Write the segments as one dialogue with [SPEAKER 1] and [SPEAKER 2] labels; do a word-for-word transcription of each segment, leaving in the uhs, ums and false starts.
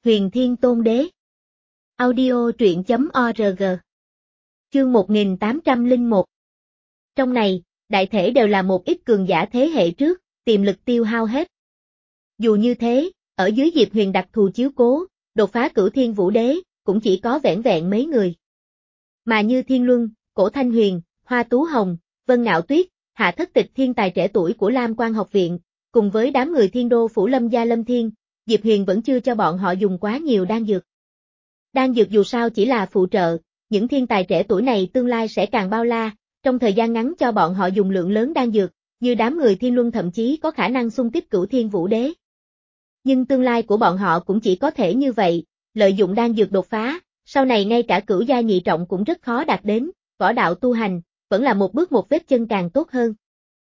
[SPEAKER 1] Huyền Thiên Tôn Đế. Audio truyện chấm org. Chương một nghìn tám trăm lẻ một. Trong này, đại thể đều là một ít cường giả thế hệ trước, tiềm lực tiêu hao hết. Dù như thế, ở dưới Diệp Huyền đặc thù chiếu cố, đột phá cửu thiên vũ đế, cũng chỉ có vẻn vẹn mấy người. Mà như Thiên Luân, Cổ Thanh Huyền, Hoa Tú Hồng, Vân Ngạo Tuyết, Hạ Thất Tịch thiên tài trẻ tuổi của Lam Quan học viện, cùng với đám người Thiên Đô phủ Lâm gia Lâm Thiên, Diệp Huyền vẫn chưa cho bọn họ dùng quá nhiều đan dược. Đan dược dù sao chỉ là phụ trợ, những thiên tài trẻ tuổi này tương lai sẽ càng bao la, trong thời gian ngắn cho bọn họ dùng lượng lớn đan dược, như đám người Thiên Luân thậm chí có khả năng xung kích cửu thiên vũ đế. Nhưng tương lai của bọn họ cũng chỉ có thể như vậy, lợi dụng đan dược đột phá, sau này ngay cả cửu gia nhị trọng cũng rất khó đạt đến, võ đạo tu hành, vẫn là một bước một vết chân càng tốt hơn.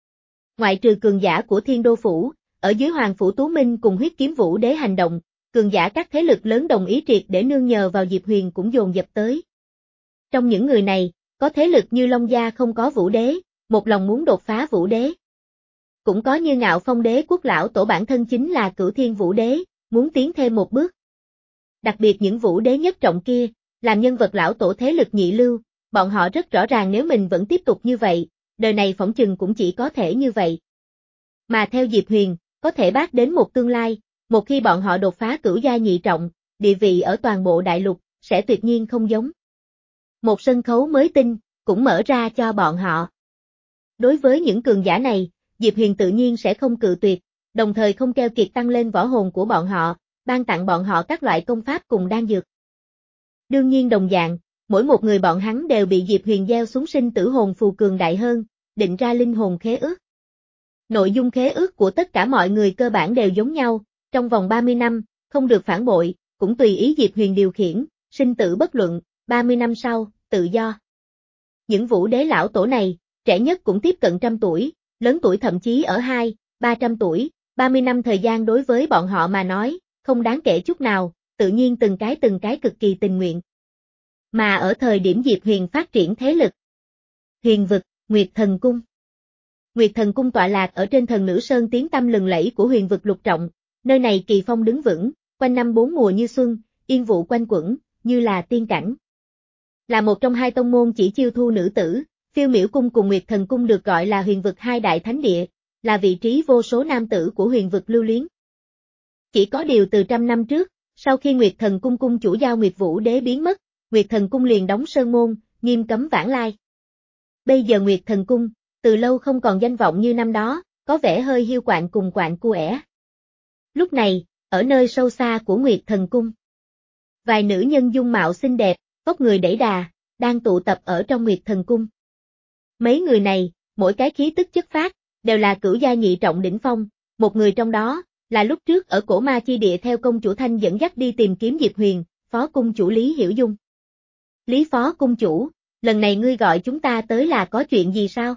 [SPEAKER 1] Ngoại trừ cường giả của Thiên Đô phủ, ở dưới Hoàng phủ Tú Minh cùng Huyết Kiếm Vũ Đế hành động, cường giả các thế lực lớn đồng ý triệt để nương nhờ vào Diệp Huyền cũng dồn dập tới. Trong những người này, có thế lực như Long Gia không có Vũ Đế, một lòng muốn đột phá Vũ Đế. Cũng có như Ngạo Phong Đế Quốc lão tổ bản thân chính là cửu thiên Vũ Đế, muốn tiến thêm một bước. Đặc biệt những Vũ Đế nhất trọng kia, làm nhân vật lão tổ thế lực nhị lưu, bọn họ rất rõ ràng nếu mình vẫn tiếp tục như vậy, đời này phỏng chừng cũng chỉ có thể như vậy. Mà theo Diệp Huyền, có thể bác đến một tương lai, một khi bọn họ đột phá cửu gia nhị trọng, địa vị ở toàn bộ đại lục, sẽ tuyệt nhiên không giống. Một sân khấu mới tinh, cũng mở ra cho bọn họ. Đối với những cường giả này, Diệp Huyền tự nhiên sẽ không cự tuyệt, đồng thời không keo kiệt tăng lên võ hồn của bọn họ, ban tặng bọn họ các loại công pháp cùng đan dược. Đương nhiên đồng dạng, mỗi một người bọn hắn đều bị Diệp Huyền gieo xuống sinh tử hồn phù cường đại hơn, định ra linh hồn khế ước. Nội dung khế ước của tất cả mọi người cơ bản đều giống nhau, trong vòng ba mươi năm, không được phản bội, cũng tùy ý Diệp Huyền điều khiển, sinh tử bất luận, ba mươi năm sau, tự do. Những Vũ Đế lão tổ này, trẻ nhất cũng tiếp cận trăm tuổi, lớn tuổi thậm chí ở hai, ba trăm tuổi, ba mươi năm thời gian đối với bọn họ mà nói, không đáng kể chút nào, tự nhiên từng cái từng cái cực kỳ tình nguyện. Mà ở thời điểm Diệp Huyền phát triển thế lực, Huyền vực, Nguyệt Thần Cung. Nguyệt Thần Cung tọa lạc ở trên Thần Nữ Sơn tiếng tăm lừng lẫy của Huyền vực lục trọng, nơi này kỳ phong đứng vững, quanh năm bốn mùa như xuân, yên vụ quanh quẩn, như là tiên cảnh. Là một trong hai tông môn chỉ chiêu thu nữ tử, Phiêu Miểu Cung cùng Nguyệt Thần Cung được gọi là Huyền vực hai đại thánh địa, là vị trí vô số nam tử của Huyền vực lưu luyến. Chỉ có điều từ trăm năm trước, sau khi Nguyệt Thần Cung cung chủ Giao Nguyệt Vũ Đế biến mất, Nguyệt Thần Cung liền đóng sơn môn, nghiêm cấm vãng lai. Bây giờ Nguyệt Thần Cung, từ lâu không còn danh vọng như năm đó, có vẻ hơi hiu quạnh cùng quạnh cu ẻ. Lúc này, ở nơi sâu xa của Nguyệt Thần Cung, vài nữ nhân dung mạo xinh đẹp, vóc người đẩy đà, đang tụ tập ở trong Nguyệt Thần Cung. Mấy người này, mỗi cái khí tức chất phát, đều là cửu gia nhị trọng đỉnh phong, một người trong đó, là lúc trước ở cổ ma chi địa theo công chủ Thanh dẫn dắt đi tìm kiếm Diệp Huyền, phó cung chủ Lý Hiểu Dung. Lý phó cung chủ, lần này ngươi gọi chúng ta tới là có chuyện gì sao?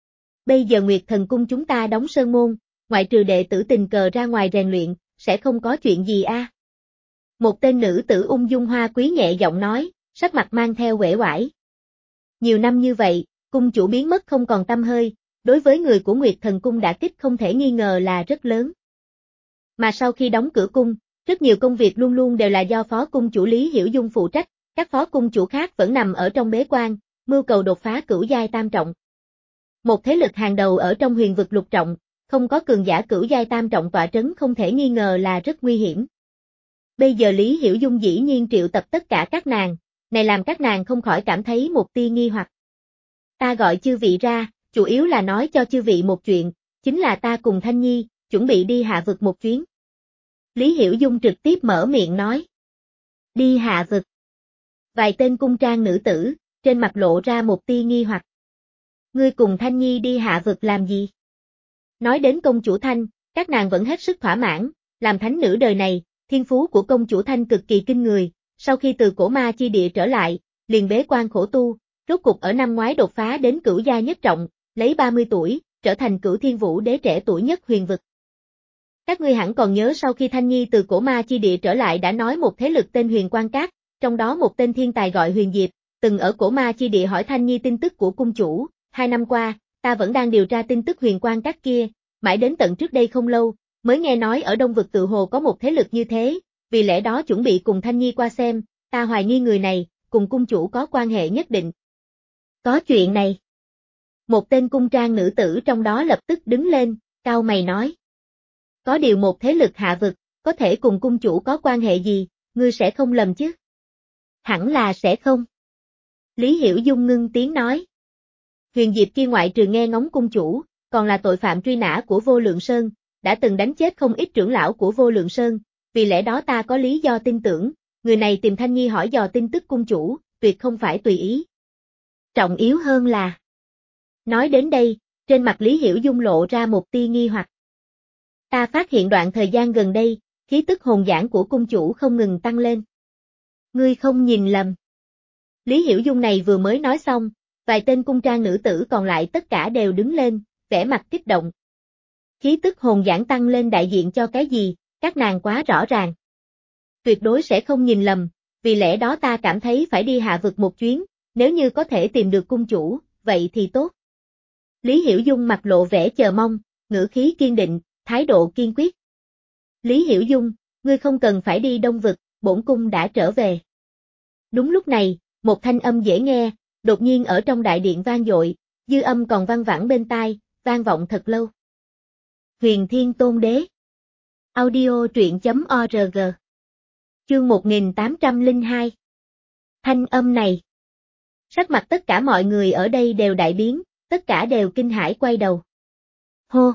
[SPEAKER 1] Bây giờ Nguyệt Thần Cung chúng ta đóng sơn môn, ngoại trừ đệ tử tình cờ ra ngoài rèn luyện, sẽ không có chuyện gì a? À? Một tên nữ tử ung dung hoa quý nhẹ giọng nói, sắc mặt mang theo uể oải. Nhiều năm như vậy, cung chủ biến mất không còn tăm hơi, đối với người của Nguyệt Thần Cung đả kích không thể nghi ngờ là rất lớn. Mà sau khi đóng cửa cung, rất nhiều công việc luôn luôn đều là do phó cung chủ Lý Hiểu Dung phụ trách, các phó cung chủ khác vẫn nằm ở trong bế quan, mưu cầu đột phá cửu giai tam trọng. Một thế lực hàng đầu ở trong Huyền vực lục trọng, không có cường giả cửu giai tam trọng tọa trấn không thể nghi ngờ là rất nguy hiểm. Bây giờ Lý Hiểu Dung dĩ nhiên triệu tập tất cả các nàng, này làm các nàng không khỏi cảm thấy một tia nghi hoặc. Ta gọi chư vị ra, chủ yếu là nói cho chư vị một chuyện, chính là ta cùng Thanh Nhi, chuẩn bị đi hạ vực một chuyến. Lý Hiểu Dung trực tiếp mở miệng nói. Đi hạ vực. Vài tên cung trang nữ tử, trên mặt lộ ra một tia nghi hoặc. Ngươi cùng Thanh Nhi đi hạ vực làm gì? Nói đến công chủ Thanh, các nàng vẫn hết sức thỏa mãn, làm thánh nữ đời này, thiên phú của công chủ Thanh cực kỳ kinh người, sau khi từ cổ ma chi địa trở lại, liền bế quan khổ tu, rốt cục ở năm ngoái đột phá đến cửu gia nhất trọng, lấy ba mươi tuổi, trở thành cửu thiên vũ đế trẻ tuổi nhất Huyền vực. Các ngươi hẳn còn nhớ sau khi Thanh Nhi từ cổ ma chi địa trở lại đã nói một thế lực tên Huyền Quan Các, trong đó một tên thiên tài gọi Huyền Diệp, từng ở cổ ma chi địa hỏi Thanh Nhi tin tức của cung chủ, hai năm qua, ta vẫn đang điều tra tin tức Huyền Quan Các kia, mãi đến tận trước đây không lâu, mới nghe nói ở Đông vực tự hồ có một thế lực như thế, vì lẽ đó chuẩn bị cùng Thanh Nhi qua xem, ta hoài nghi người này, cùng cung chủ có quan hệ nhất định. Có chuyện này. Một tên cung trang nữ tử trong đó lập tức đứng lên, cau mày nói. Có điều một thế lực hạ vực, có thể cùng cung chủ có quan hệ gì, ngươi sẽ không lầm chứ? Hẳn là sẽ không. Lý Hiểu Dung ngưng tiếng nói. Huyền Diệp kia ngoại trừ nghe ngóng cung chủ, còn là tội phạm truy nã của Vô Lượng Sơn, đã từng đánh chết không ít trưởng lão của Vô Lượng Sơn, vì lẽ đó ta có lý do tin tưởng, người này tìm Thanh Nhi hỏi dò tin tức cung chủ, tuyệt không phải tùy ý. Trọng yếu hơn là. Nói đến đây, trên mặt Lý Hiểu Dung lộ ra một tia nghi hoặc. Ta phát hiện đoạn thời gian gần đây, khí tức hồn giảng của cung chủ không ngừng tăng lên. Ngươi không nhìn lầm. Lý Hiểu Dung này vừa mới nói xong, vài tên cung trang nữ tử còn lại tất cả đều đứng lên, vẻ mặt kích động. Khí tức hồn giảng tăng lên đại diện cho cái gì, các nàng quá rõ ràng. Tuyệt đối sẽ không nhìn lầm, vì lẽ đó ta cảm thấy phải đi hạ vực một chuyến, nếu như có thể tìm được cung chủ, vậy thì tốt. Lý Hiểu Dung mặt lộ vẻ chờ mong, ngữ khí kiên định, thái độ kiên quyết. Lý Hiểu Dung, ngươi không cần phải đi đông vực, bổn cung đã trở về. Đúng lúc này, một thanh âm dễ nghe, đột nhiên ở trong đại điện vang dội, dư âm còn vang vẳng bên tai, vang vọng thật lâu. Huyền Thiên Tôn Đế. Audio truyện chấm org. Chương một nghìn tám trăm lẻ hai. Thanh âm này. Sắc mặt tất cả mọi người ở đây đều đại biến, tất cả đều kinh hãi quay đầu. Hô!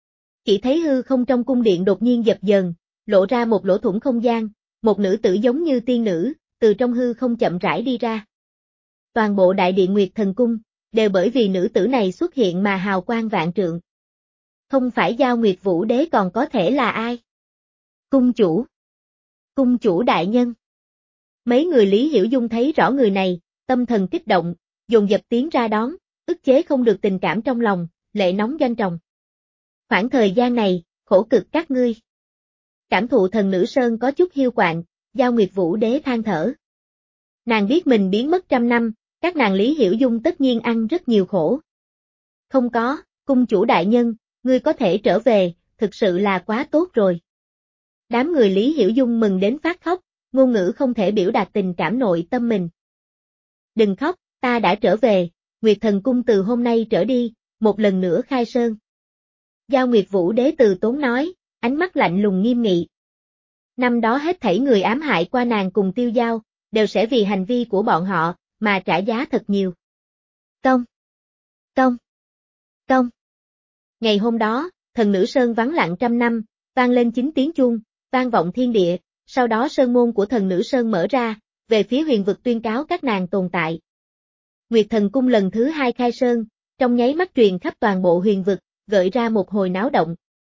[SPEAKER 1] Chỉ thấy hư không trong cung điện đột nhiên dập dờn, lộ ra một lỗ thủng không gian, một nữ tử giống như tiên nữ, từ trong hư không chậm rãi đi ra. Toàn bộ đại điện Nguyệt Thần Cung, đều bởi vì nữ tử này xuất hiện mà hào quang vạn trượng. Không phải Giao Nguyệt Vũ Đế còn có thể là ai? Cung chủ. Cung chủ đại nhân. Mấy người Lý Hiểu Dung thấy rõ người này, tâm thần kích động, dồn dập tiến ra đón, ức chế không được tình cảm trong lòng, lệ nóng doanh tròng. Khoảng thời gian này, khổ cực các ngươi. Cảm thụ thần nữ sơn có chút hiu quạnh, Giao Nguyệt Vũ Đế than thở. Nàng biết mình biến mất trăm năm, các nàng Lý Hiểu Dung tất nhiên ăn rất nhiều khổ. Không có, cung chủ đại nhân, ngươi có thể trở về, thực sự là quá tốt rồi. Đám người Lý Hiểu Dung mừng đến phát khóc, ngôn ngữ không thể biểu đạt tình cảm nội tâm mình. Đừng khóc, ta đã trở về, Nguyệt Thần Cung từ hôm nay trở đi, một lần nữa khai sơn. Giao Nguyệt Vũ Đế từ tốn nói, ánh mắt lạnh lùng nghiêm nghị. Năm đó hết thảy người ám hại qua nàng cùng Tiêu Giao, đều sẽ vì hành vi của bọn họ, mà trả giá thật nhiều. Công! Công! Công! Ngày hôm đó, thần nữ sơn vắng lặng trăm năm, vang lên chín tiếng chuông, vang vọng thiên địa, sau đó sơn môn của thần nữ sơn mở ra, về phía huyền vực tuyên cáo các nàng tồn tại. Nguyệt Thần Cung lần thứ hai khai sơn, trong nháy mắt truyền khắp toàn bộ huyền vực, gợi ra một hồi náo động.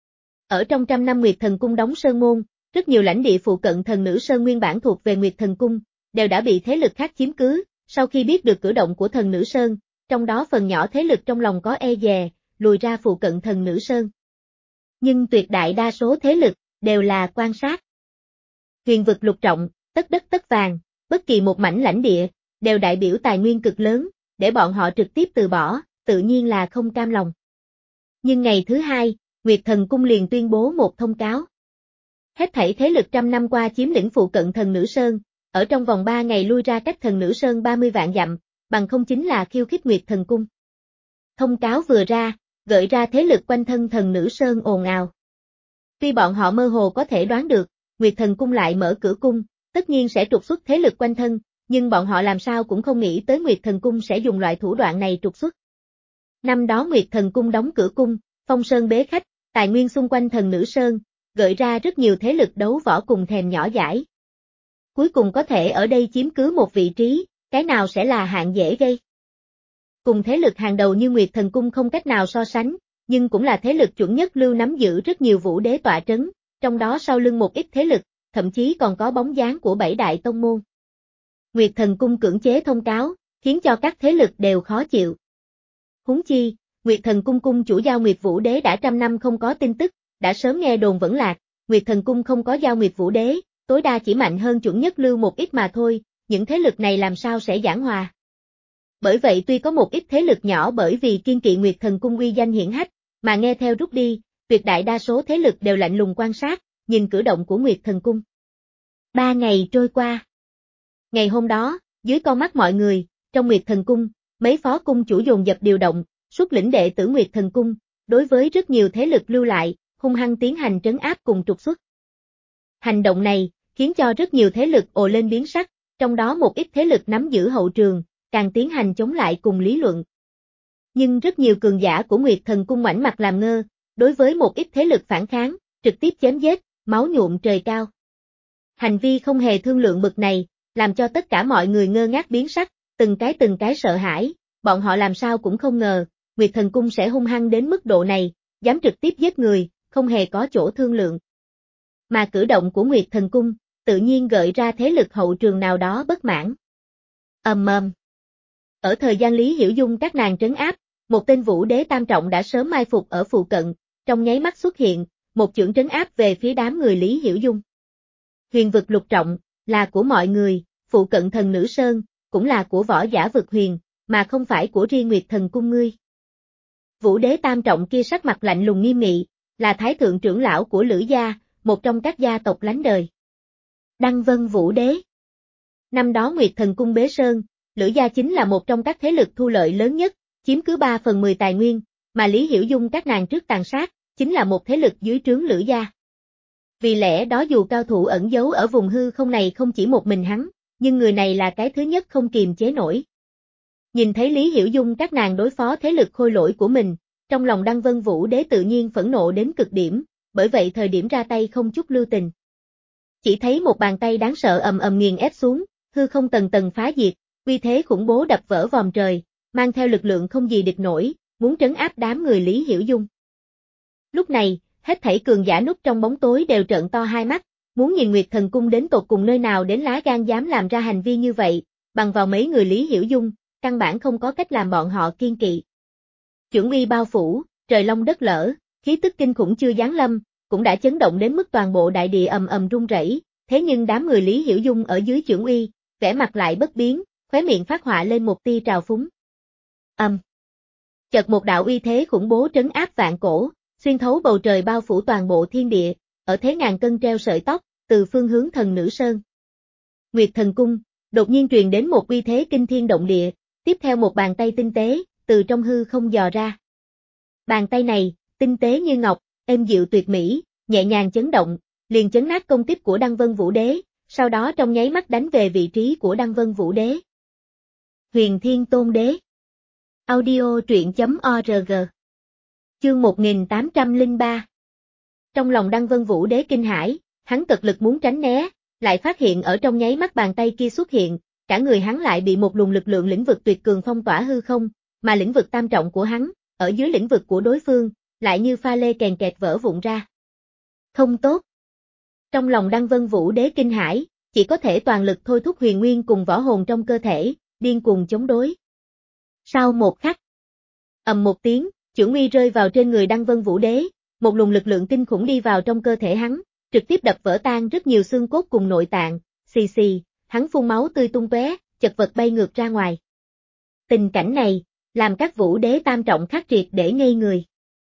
[SPEAKER 1] Ở trong trăm năm Nguyệt Thần Cung đóng sơn môn, rất nhiều lãnh địa phụ cận thần nữ sơn nguyên bản thuộc về Nguyệt Thần Cung, đều đã bị thế lực khác chiếm cứ, sau khi biết được cử động của thần nữ sơn, trong đó phần nhỏ thế lực trong lòng có e dè, lùi ra phụ cận thần nữ sơn. Nhưng tuyệt đại đa số thế lực, đều là quan sát. Huyền vực lục trọng, tất đất tất vàng, bất kỳ một mảnh lãnh địa, đều đại biểu tài nguyên cực lớn, để bọn họ trực tiếp từ bỏ, tự nhiên là không cam lòng. Nhưng ngày thứ hai, Nguyệt Thần Cung liền tuyên bố một thông cáo. Hết thảy thế lực trăm năm qua chiếm lĩnh phụ cận thần nữ sơn, ở trong vòng ba ngày lui ra cách thần nữ sơn ba mươi vạn dặm, bằng không chính là khiêu khích Nguyệt Thần Cung. Thông cáo vừa ra, gợi ra thế lực quanh thân thần nữ sơn ồn ào. Tuy bọn họ mơ hồ có thể đoán được, Nguyệt Thần Cung lại mở cửa cung, tất nhiên sẽ trục xuất thế lực quanh thân, nhưng bọn họ làm sao cũng không nghĩ tới Nguyệt Thần Cung sẽ dùng loại thủ đoạn này trục xuất. Năm đó Nguyệt Thần Cung đóng cửa cung, phong sơn bế khách, tài nguyên xung quanh thần nữ sơn, gợi ra rất nhiều thế lực đấu võ cùng thèm nhỏ dãi. Cuối cùng có thể ở đây chiếm cứ một vị trí, cái nào sẽ là hạng dễ gây. Cùng thế lực hàng đầu như Nguyệt Thần Cung không cách nào so sánh, nhưng cũng là thế lực chuẩn nhất lưu nắm giữ rất nhiều vũ đế tọa trấn, trong đó sau lưng một ít thế lực, thậm chí còn có bóng dáng của bảy đại tông môn. Nguyệt Thần Cung cưỡng chế thông cáo, khiến cho các thế lực đều khó chịu. Huống chi, Nguyệt Thần Cung cung chủ Giao Nguyệt Vũ Đế đã trăm năm không có tin tức, đã sớm nghe đồn vẫn lạc, Nguyệt Thần Cung không có Giao Nguyệt Vũ Đế, tối đa chỉ mạnh hơn chuẩn nhất lưu một ít mà thôi, những thế lực này làm sao sẽ giảng hòa. Bởi vậy tuy có một ít thế lực nhỏ bởi vì kiên kỵ Nguyệt Thần Cung uy danh hiển hách, mà nghe theo rút đi, tuyệt đại đa số thế lực đều lạnh lùng quan sát, nhìn cử động của Nguyệt Thần Cung. Ba ngày trôi qua. Ngày hôm đó, dưới con mắt mọi người, trong Nguyệt Thần Cung, mấy phó cung chủ dồn dập điều động, xuất lĩnh đệ tử Nguyệt Thần Cung, đối với rất nhiều thế lực lưu lại, hung hăng tiến hành trấn áp cùng trục xuất. Hành động này, khiến cho rất nhiều thế lực ồ lên biến sắc, trong đó một ít thế lực nắm giữ hậu trường, càng tiến hành chống lại cùng lý luận. Nhưng rất nhiều cường giả của Nguyệt Thần Cung ngoảnh mặt làm ngơ, đối với một ít thế lực phản kháng, trực tiếp chém giết, máu nhuộm trời cao. Hành vi không hề thương lượng bực này, làm cho tất cả mọi người ngơ ngác biến sắc, từng cái từng cái sợ hãi, bọn họ làm sao cũng không ngờ, Nguyệt Thần Cung sẽ hung hăng đến mức độ này, dám trực tiếp giết người, không hề có chỗ thương lượng. Mà cử động của Nguyệt Thần Cung, tự nhiên gợi ra thế lực hậu trường nào đó bất mãn. Ầm ầm. Ở thời gian Lý Hiểu Dung các nàng trấn áp, một tên Vũ Đế tam trọng đã sớm mai phục ở phụ cận, trong nháy mắt xuất hiện, một chưởng trấn áp về phía đám người Lý Hiểu Dung. Huyền vực lục trọng, là của mọi người, phụ cận thần nữ sơn, cũng là của võ giả vực huyền, mà không phải của riêng Nguyệt Thần Cung ngươi. Vũ Đế tam trọng kia sắc mặt lạnh lùng nghiêm nghị, là thái thượng trưởng lão của Lữ gia, một trong các gia tộc lánh đời. Đăng Vân Vũ Đế. Năm đó Nguyệt Thần Cung bế sơn, Lữ gia chính là một trong các thế lực thu lợi lớn nhất, chiếm cứ ba phần mười tài nguyên, mà Lý Hiểu Dung các nàng trước tàn sát, chính là một thế lực dưới trướng Lữ gia. Vì lẽ đó dù cao thủ ẩn giấu ở vùng hư không này không chỉ một mình hắn, nhưng người này là cái thứ nhất không kiềm chế nổi. Nhìn thấy Lý Hiểu Dung các nàng đối phó thế lực khôi lỗi của mình, trong lòng Đăng Vân Vũ Đế tự nhiên phẫn nộ đến cực điểm, bởi vậy thời điểm ra tay không chút lưu tình. Chỉ thấy một bàn tay đáng sợ ầm ầm nghiền ép xuống, hư không tầng tầng phá diệt, uy thế khủng bố đập vỡ vòm trời, mang theo lực lượng không gì địch nổi, muốn trấn áp đám người Lý Hiểu Dung. Lúc này, hết thảy cường giả núp trong bóng tối đều trợn to hai mắt, muốn nhìn Nguyệt Thần Cung đến tột cùng nơi nào đến lá gan dám làm ra hành vi như vậy, bằng vào mấy người Lý Hiểu Dung, căn bản không có cách làm bọn họ kiên kỵ. Chưởng uy bao phủ, trời long đất lở, khí tức kinh khủng chưa giáng lâm, cũng đã chấn động đến mức toàn bộ đại địa ầm ầm rung rẩy, thế nhưng đám người Lý Hiểu Dung ở dưới chưởng uy, vẻ mặt lại bất biến, khóe miệng phát họa lên một tia trào phúng. Âm. Chợt một đạo uy thế khủng bố trấn áp vạn cổ, xuyên thấu bầu trời bao phủ toàn bộ thiên địa, ở thế ngàn cân treo sợi tóc, từ phương hướng thần nữ sơn. Nguyệt Thần Cung, đột nhiên truyền đến một uy thế kinh thiên động địa, tiếp theo một bàn tay tinh tế, từ trong hư không dò ra. Bàn tay này, tinh tế như ngọc, êm dịu tuyệt mỹ, nhẹ nhàng chấn động, liền chấn nát công tích của Đăng Vân Vũ Đế, sau đó trong nháy mắt đánh về vị trí của Đăng Vân Vũ Đế. Huyền Thiên Tôn Đế. Audio truyện chấm org. Chương một nghìn tám trăm lẻ ba. Trong lòng Đăng Vân Vũ Đế kinh hãi, hắn cật lực muốn tránh né, lại phát hiện ở trong nháy mắt bàn tay kia xuất hiện, cả người hắn lại bị một luồng lực lượng lĩnh vực tuyệt cường phong tỏa hư không, mà lĩnh vực tam trọng của hắn, ở dưới lĩnh vực của đối phương, lại như pha lê kèn kẹt vỡ vụn ra. Không tốt. Trong lòng Đăng Vân Vũ Đế kinh hãi, chỉ có thể toàn lực thôi thúc huyền nguyên cùng võ hồn trong cơ thể, điên cuồng chống đối. Sau một khắc, ầm một tiếng, chưởng uy rơi vào trên người Đăng Vân Vũ Đế, một luồng lực lượng kinh khủng đi vào trong cơ thể hắn, trực tiếp đập vỡ tan rất nhiều xương cốt cùng nội tạng, xì xì, hắn phun máu tươi tung tóe, chật vật bay ngược ra ngoài. Tình cảnh này, làm các Vũ Đế tam trọng khắc triệt để ngây người.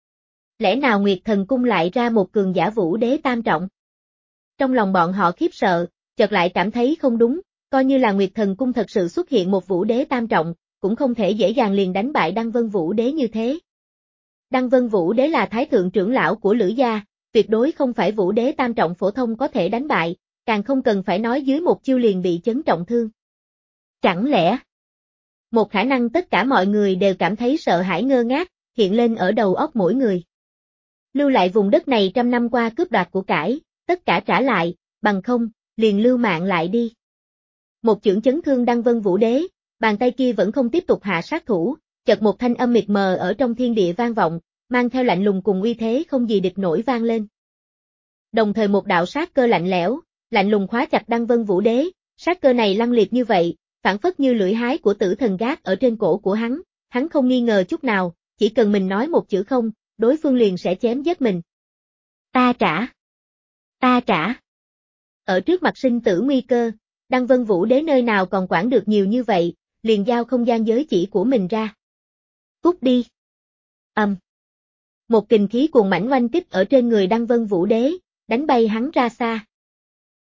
[SPEAKER 1] Lẽ nào Nguyệt Thần Cung lại ra một cường giả Vũ Đế tam trọng? Trong lòng bọn họ khiếp sợ, chợt lại cảm thấy không đúng, coi như là Nguyệt Thần Cung thật sự xuất hiện một Vũ Đế tam trọng, cũng không thể dễ dàng liền đánh bại Đăng Vân Vũ Đế như thế. Đăng Vân Vũ Đế là thái thượng trưởng lão của Lữ gia, tuyệt đối không phải Vũ Đế tam trọng phổ thông có thể đánh bại, càng không cần phải nói dưới một chiêu liền bị chấn trọng thương. Chẳng lẽ, một khả năng tất cả mọi người đều cảm thấy sợ hãi ngơ ngác, hiện lên ở đầu óc mỗi người. Lưu lại vùng đất này trăm năm qua cướp đoạt của cải, tất cả trả lại, bằng không, liền lưu mạng lại đi. Một chưởng chấn thương Đăng Vân Vũ Đế, bàn tay kia vẫn không tiếp tục hạ sát thủ, chợt một thanh âm mịt mờ ở trong thiên địa vang vọng, mang theo lạnh lùng cùng uy thế không gì địch nổi vang lên. Đồng thời một đạo sát cơ lạnh lẽo, lạnh lùng khóa chặt Đăng Vân Vũ Đế, sát cơ này lăng liệt như vậy, phản phất như lưỡi hái của tử thần gác ở trên cổ của hắn, hắn không nghi ngờ chút nào, chỉ cần mình nói một chữ không, đối phương liền sẽ chém giết mình. Ta trả! Ta trả! Ở trước mặt sinh tử nguy cơ, Đăng Vân Vũ Đế nơi nào còn quản được nhiều như vậy, liền giao không gian giới chỉ của mình ra. Cút đi! Ầm! Một kình khí cuồng mãnh oanh kích ở trên người Đăng Vân Vũ Đế, đánh bay hắn ra xa.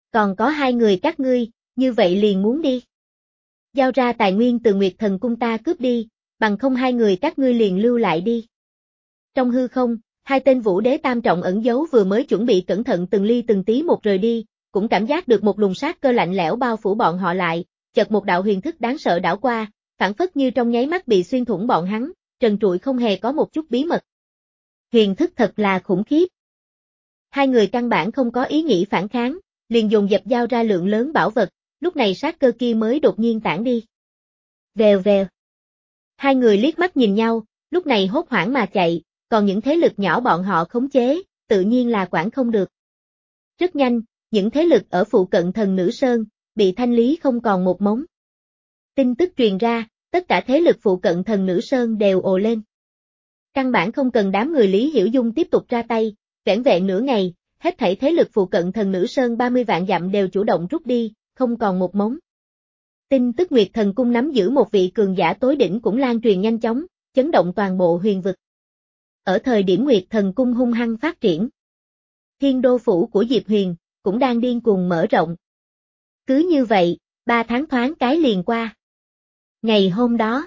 [SPEAKER 1] Còn có hai người các ngươi, như vậy liền muốn đi. Giao ra tài nguyên từ Nguyệt Thần Cung ta cướp đi, bằng không hai người các ngươi liền lưu lại đi. Trong hư không, hai tên vũ đế tam trọng ẩn giấu vừa mới chuẩn bị cẩn thận từng ly từng tí một rời đi, cũng cảm giác được một luồng sát cơ lạnh lẽo bao phủ bọn họ lại, chợt một đạo huyền thức đáng sợ đảo qua, phảng phất như trong nháy mắt bị xuyên thủng bọn hắn, trần trụi không hề có một chút bí mật. Huyền thức thật là khủng khiếp. Hai người căn bản không có ý nghĩ phản kháng, liền dồn dập giao ra lượng lớn bảo vật, lúc này sát cơ kia mới đột nhiên tản đi. Vèo vèo. Hai người liếc mắt nhìn nhau, lúc này hốt hoảng mà chạy, còn những thế lực nhỏ bọn họ khống chế, tự nhiên là quản không được. Rất nhanh, những thế lực ở phụ cận Thần Nữ Sơn, bị thanh lý không còn một mống. Tin tức truyền ra, tất cả thế lực phụ cận Thần Nữ Sơn đều ồ lên. Căn bản không cần đám người Lý Hiểu Dung tiếp tục ra tay, vẻn vẹn nửa ngày, hết thảy thế lực phụ cận Thần Nữ Sơn ba mươi vạn dặm đều chủ động rút đi, không còn một mống. Tin tức Nguyệt Thần Cung nắm giữ một vị cường giả tối đỉnh cũng lan truyền nhanh chóng, chấn động toàn bộ huyền vực. Ở thời điểm Nguyệt Thần Cung hung hăng phát triển, Thiên Đô Phủ của Diệp Huyền cũng đang điên cuồng mở rộng. Cứ như vậy, ba tháng thoáng cái liền qua. Ngày hôm đó,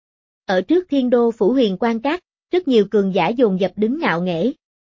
[SPEAKER 1] ở trước Thiên Đô Phủ Huyền Quan Các, rất nhiều cường giả dồn dập đứng ngạo nghễ.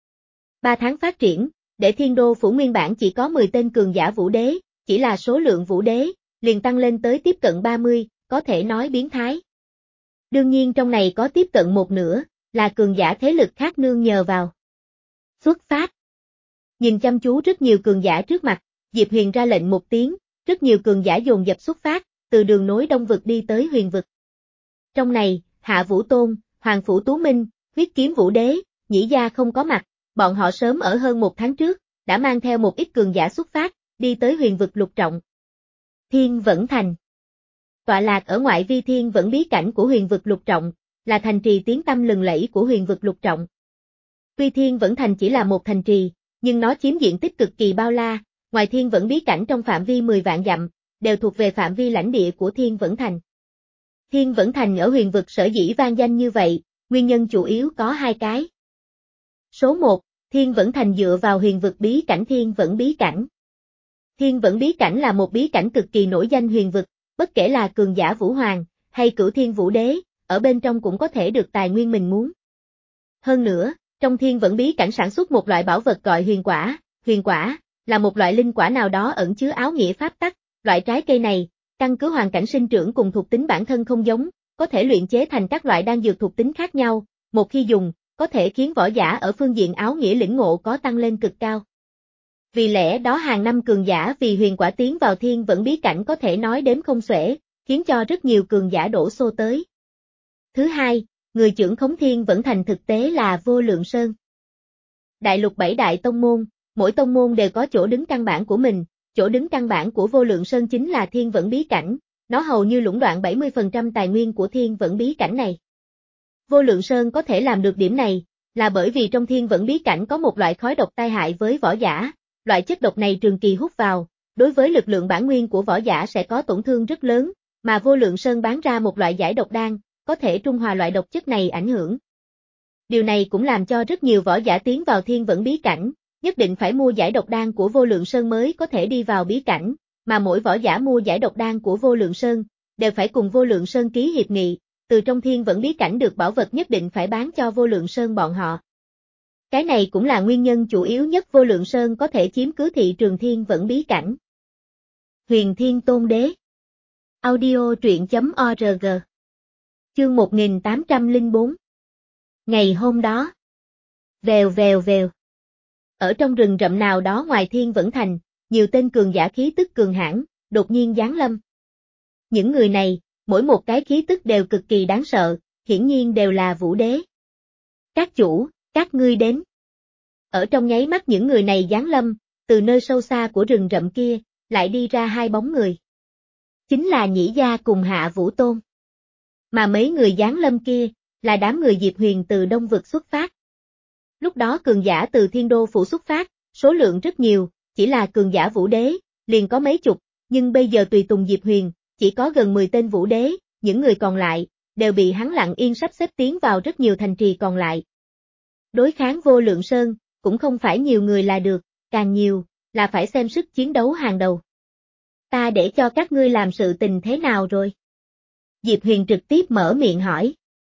[SPEAKER 1] Ba tháng phát triển, để Thiên Đô Phủ nguyên bản chỉ có mười tên cường giả vũ đế, chỉ là số lượng vũ đế, liền tăng lên tới tiếp cận ba mươi, có thể nói biến thái. Đương nhiên trong này có tiếp cận một nửa, là cường giả thế lực khác nương nhờ vào. Xuất phát. Nhìn chăm chú rất nhiều cường giả trước mặt, Diệp Huyền ra lệnh một tiếng, rất nhiều cường giả dồn dập xuất phát, từ đường nối đông vực đi tới huyền vực. Trong này, Hạ Vũ Tôn, Hoàng Phủ Tú Minh, Huyết Kiếm Vũ Đế, Nhĩ Gia không có mặt, bọn họ sớm ở hơn một tháng trước, đã mang theo một ít cường giả xuất phát, đi tới huyền vực lục trọng. Thiên Vẫn Thành. Tọa lạc ở ngoại vi Thiên Vẫn bí cảnh của huyền vực lục trọng, là thành trì tiếng tăm lừng lẫy của huyền vực lục trọng. Tuy Thiên Vẫn Thành chỉ là một thành trì, nhưng nó chiếm diện tích cực kỳ bao la, ngoài Thiên Vẫn bí cảnh trong phạm vi mười vạn dặm, đều thuộc về phạm vi lãnh địa của Thiên Vẫn Thành. Thiên Vẫn Thành ở huyền vực sở dĩ vang danh như vậy, nguyên nhân chủ yếu có hai cái. Số một, Thiên Vẫn Thành dựa vào huyền vực bí cảnh Thiên Vẫn bí cảnh. Thiên Vẫn bí cảnh là một bí cảnh cực kỳ nổi danh huyền vực, bất kể là cường giả Vũ Hoàng, hay Cửu Thiên Vũ Đế, ở bên trong cũng có thể được tài nguyên mình muốn. Hơn nữa, trong Thiên Vẫn bí cảnh sản xuất một loại bảo vật gọi huyền quả, huyền quả, là một loại linh quả nào đó ẩn chứa áo nghĩa pháp tắc, loại trái cây này, căn cứ hoàn cảnh sinh trưởng cùng thuộc tính bản thân không giống, có thể luyện chế thành các loại đan dược thuộc tính khác nhau, một khi dùng, có thể khiến võ giả ở phương diện áo nghĩa lĩnh ngộ có tăng lên cực cao. Vì lẽ đó hàng năm cường giả vì huyền quả tiến vào Thiên Vẫn bí cảnh có thể nói đếm không xuể, khiến cho rất nhiều cường giả đổ xô tới. Thứ hai, người trưởng khống Thiên Vẫn Thành thực tế là Vô Lượng Sơn. Đại lục bảy đại tông môn, mỗi tông môn đều có chỗ đứng căn bản của mình, chỗ đứng căn bản của Vô Lượng Sơn chính là Thiên Vẫn bí cảnh, nó hầu như lũng đoạn bảy mươi phần trăm tài nguyên của Thiên Vẫn bí cảnh này. Vô Lượng Sơn có thể làm được điểm này, là bởi vì trong Thiên Vẫn bí cảnh có một loại khói độc tai hại với võ giả, loại chất độc này trường kỳ hút vào, đối với lực lượng bản nguyên của võ giả sẽ có tổn thương rất lớn, mà Vô Lượng Sơn bán ra một loại giải độc đan, có thể trung hòa loại độc chất này ảnh hưởng. Điều này cũng làm cho rất nhiều võ giả tiến vào Thiên Vẫn bí cảnh, nhất định phải mua giải độc đan của Vô Lượng Sơn mới có thể đi vào bí cảnh, mà mỗi võ giả mua giải độc đan của Vô Lượng Sơn, đều phải cùng Vô Lượng Sơn ký hiệp nghị, từ trong Thiên Vẫn bí cảnh được bảo vật nhất định phải bán cho Vô Lượng Sơn bọn họ. Cái này cũng là nguyên nhân chủ yếu nhất Vô Lượng Sơn có thể chiếm cứ thị trường Thiên Vẫn bí cảnh. Huyền Thiên Tôn Đế. Audio truyện chấm org. Chương một nghìn tám trăm lẻ bốn. Ngày hôm đó. Vèo vèo vèo. Ở trong rừng rậm nào đó ngoài Thiên Vẫn Thành, nhiều tên cường giả khí tức cường hãn, đột nhiên giáng lâm. Những người này, mỗi một cái khí tức đều cực kỳ đáng sợ, hiển nhiên đều là vũ đế. Các chủ, các ngươi đến. Ở trong nháy mắt những người này giáng lâm, từ nơi sâu xa của rừng rậm kia, lại đi ra hai bóng người. Chính là Nhĩ Gia cùng Hạ Vũ Tôn. Mà mấy người giáng lâm kia, là đám người Diệp Huyền từ Đông Vực xuất phát. Lúc đó cường giả từ Thiên Đô Phủ xuất phát, số lượng rất nhiều, chỉ là cường giả vũ đế, liền có mấy chục, nhưng bây giờ tùy tùng Diệp Huyền, chỉ có gần mười tên vũ đế, những người còn lại, đều bị hắn lặng yên sắp xếp tiến vào rất nhiều thành trì còn lại. Đối kháng Vô Lượng Sơn, cũng không phải nhiều người là được, càng nhiều, là phải xem sức chiến đấu hàng đầu. Ta để cho các ngươi làm sự tình thế nào rồi? Diệp Huyền trực tiếp mở miệng hỏi.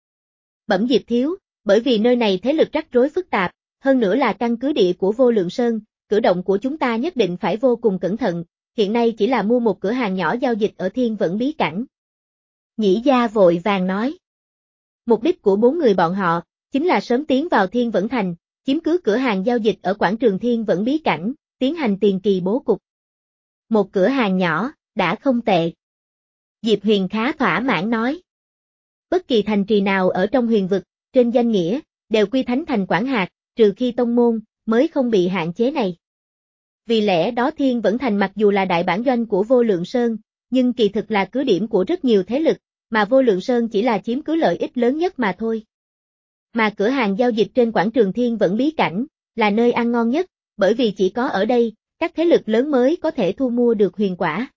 [SPEAKER 1] Bẩm Diệp Thiếu, bởi vì nơi này thế lực rắc rối phức tạp, hơn nữa là căn cứ địa của Vô Lượng Sơn, cử động của chúng ta nhất định phải vô cùng cẩn thận, hiện nay chỉ là mua một cửa hàng nhỏ giao dịch ở Thiên Vẫn Bí Cảnh. Nhĩ Gia vội vàng nói. Mục đích của bốn người bọn họ, chính là sớm tiến vào Thiên Vẫn Thành, chiếm cứ cửa hàng giao dịch ở quảng trường Thiên Vẫn Bí Cảnh, tiến hành tiền kỳ bố cục. Một cửa hàng nhỏ, đã không tệ. Diệp Huyền khá thỏa mãn nói. Bất kỳ thành trì nào ở trong huyền vực, trên danh nghĩa, đều quy thánh thành quản hạt, trừ khi tông môn, mới không bị hạn chế này. Vì lẽ đó Thiên Vẫn Thành mặc dù là đại bản doanh của Vô Lượng Sơn, nhưng kỳ thực là cứ điểm của rất nhiều thế lực, mà Vô Lượng Sơn chỉ là chiếm cứ lợi ích lớn nhất mà thôi. Mà cửa hàng giao dịch trên quảng trường Thiên Vẫn Bí Cảnh, là nơi ăn ngon nhất, bởi vì chỉ có ở đây, các thế lực lớn mới có thể thu mua được huyền quả.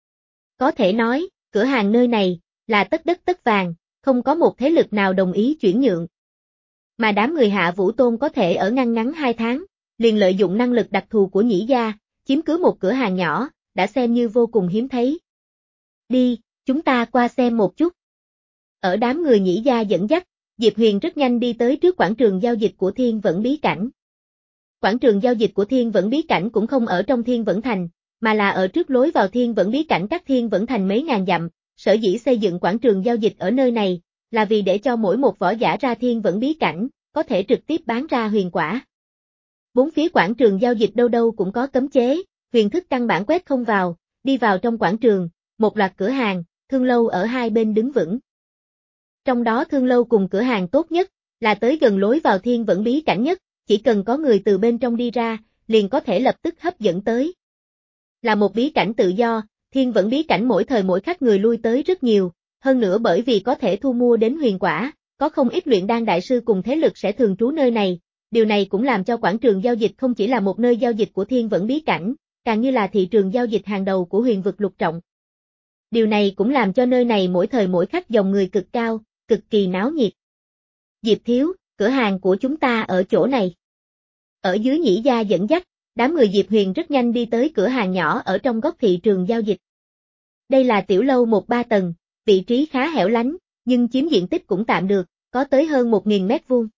[SPEAKER 1] Có thể nói, cửa hàng nơi này, là tất đất tất vàng, không có một thế lực nào đồng ý chuyển nhượng. Mà đám người Hạ Vũ Tôn có thể ở ngăn ngắn hai tháng, liền lợi dụng năng lực đặc thù của Nhĩ Gia, chiếm cứ một cửa hàng nhỏ, đã xem như vô cùng hiếm thấy. Đi, chúng ta qua xem một chút. Ở đám người Nhĩ Gia dẫn dắt, Diệp Huyền rất nhanh đi tới trước quảng trường giao dịch của Thiên Vẫn Bí Cảnh. Quảng trường giao dịch của Thiên Vẫn Bí Cảnh cũng không ở trong Thiên Vẫn Thành, mà là ở trước lối vào Thiên Vẫn Bí Cảnh cách Thiên Vẫn Thành mấy ngàn dặm, sở dĩ xây dựng quảng trường giao dịch ở nơi này, là vì để cho mỗi một võ giả ra Thiên Vẫn Bí Cảnh, có thể trực tiếp bán ra huyền quả. Bốn phía quảng trường giao dịch đâu đâu cũng có cấm chế, huyền thức căn bản quét không vào, đi vào trong quảng trường, một loạt cửa hàng, thương lâu ở hai bên đứng vững. Trong đó thương lâu cùng cửa hàng tốt nhất, là tới gần lối vào Thiên Vẫn Bí Cảnh nhất, chỉ cần có người từ bên trong đi ra, liền có thể lập tức hấp dẫn tới. Là một bí cảnh tự do, Thiên Vẫn Bí Cảnh mỗi thời mỗi khắc người lui tới rất nhiều, hơn nữa bởi vì có thể thu mua đến huyền quả, có không ít luyện đan đại sư cùng thế lực sẽ thường trú nơi này, điều này cũng làm cho quảng trường giao dịch không chỉ là một nơi giao dịch của Thiên Vẫn Bí Cảnh, càng như là thị trường giao dịch hàng đầu của huyền vực lục trọng. Điều này cũng làm cho nơi này mỗi thời mỗi khắc dòng người cực cao, cực kỳ náo nhiệt. Diệp Thiếu, cửa hàng của chúng ta ở chỗ này. Ở dưới Nhĩ Gia dẫn dắt, đám người Diệp Huyền rất nhanh đi tới cửa hàng nhỏ ở trong góc thị trường giao dịch. Đây là tiểu lâu một ba tầng, vị trí khá hẻo lánh, nhưng chiếm diện tích cũng tạm được, có tới hơn một nghìn mét vuông.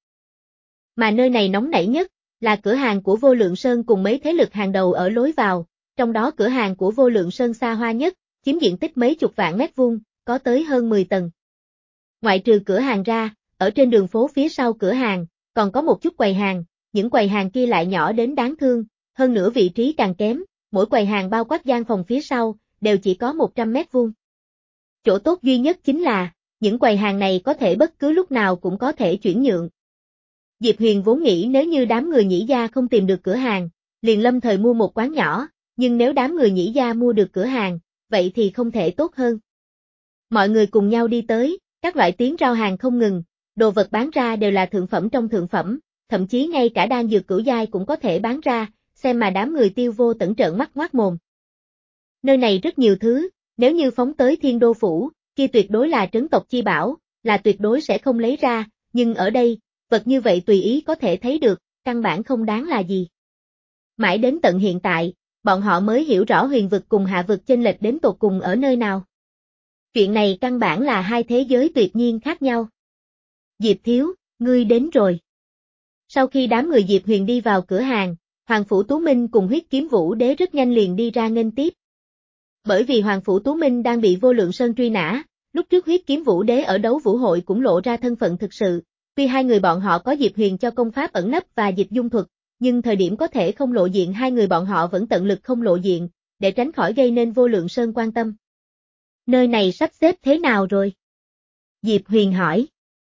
[SPEAKER 1] Mà nơi này nóng nảy nhất, là cửa hàng của Vô Lượng Sơn cùng mấy thế lực hàng đầu ở lối vào, trong đó cửa hàng của Vô Lượng Sơn xa hoa nhất, chiếm diện tích mấy chục vạn mét vuông, có tới hơn mười tầng. Ngoại trừ cửa hàng ra, ở trên đường phố phía sau cửa hàng, còn có một chút quầy hàng, những quầy hàng kia lại nhỏ đến đáng thương, hơn nữa vị trí càng kém, mỗi quầy hàng bao quát gian phòng phía sau, đều chỉ có một trăm mét vuông. Chỗ tốt duy nhất chính là, những quầy hàng này có thể bất cứ lúc nào cũng có thể chuyển nhượng. Diệp Huyền vốn nghĩ nếu như đám người Nhĩ Gia không tìm được cửa hàng, liền lâm thời mua một quán nhỏ, nhưng nếu đám người Nhĩ Gia mua được cửa hàng, vậy thì không thể tốt hơn. Mọi người cùng nhau đi tới, các loại tiếng rao hàng không ngừng, đồ vật bán ra đều là thượng phẩm trong thượng phẩm, thậm chí ngay cả đan dược cửu giai cũng có thể bán ra, xem mà đám người Tiêu Vô Tẩn trợn mắt ngoác mồm. Nơi này rất nhiều thứ, nếu như phóng tới Thiên Đô Phủ, kia tuyệt đối là trấn tộc chi bảo, là tuyệt đối sẽ không lấy ra, nhưng ở đây, vật như vậy tùy ý có thể thấy được, căn bản không đáng là gì. Mãi đến tận hiện tại, bọn họ mới hiểu rõ huyền vực cùng hạ vực chênh lệch đến tột cùng ở nơi nào. Chuyện này căn bản là hai thế giới tuyệt nhiên khác nhau. Diệp Thiếu, ngươi đến rồi. Sau khi đám người Diệp Huyền đi vào cửa hàng, Hoàng Phủ Tú Minh cùng Huyết Kiếm Vũ Đế rất nhanh liền đi ra nghênh tiếp. Bởi vì Hoàng Phủ Tú Minh đang bị Vô Lượng Sơn truy nã, lúc trước Huyết Kiếm Vũ Đế ở đấu vũ hội cũng lộ ra thân phận thực sự, tuy hai người bọn họ có Diệp Huyền cho công pháp ẩn nấp và dịch dung thuật, nhưng thời điểm có thể không lộ diện hai người bọn họ vẫn tận lực không lộ diện, để tránh khỏi gây nên Vô Lượng Sơn quan tâm. Nơi này sắp xếp thế nào rồi? Diệp Huyền hỏi.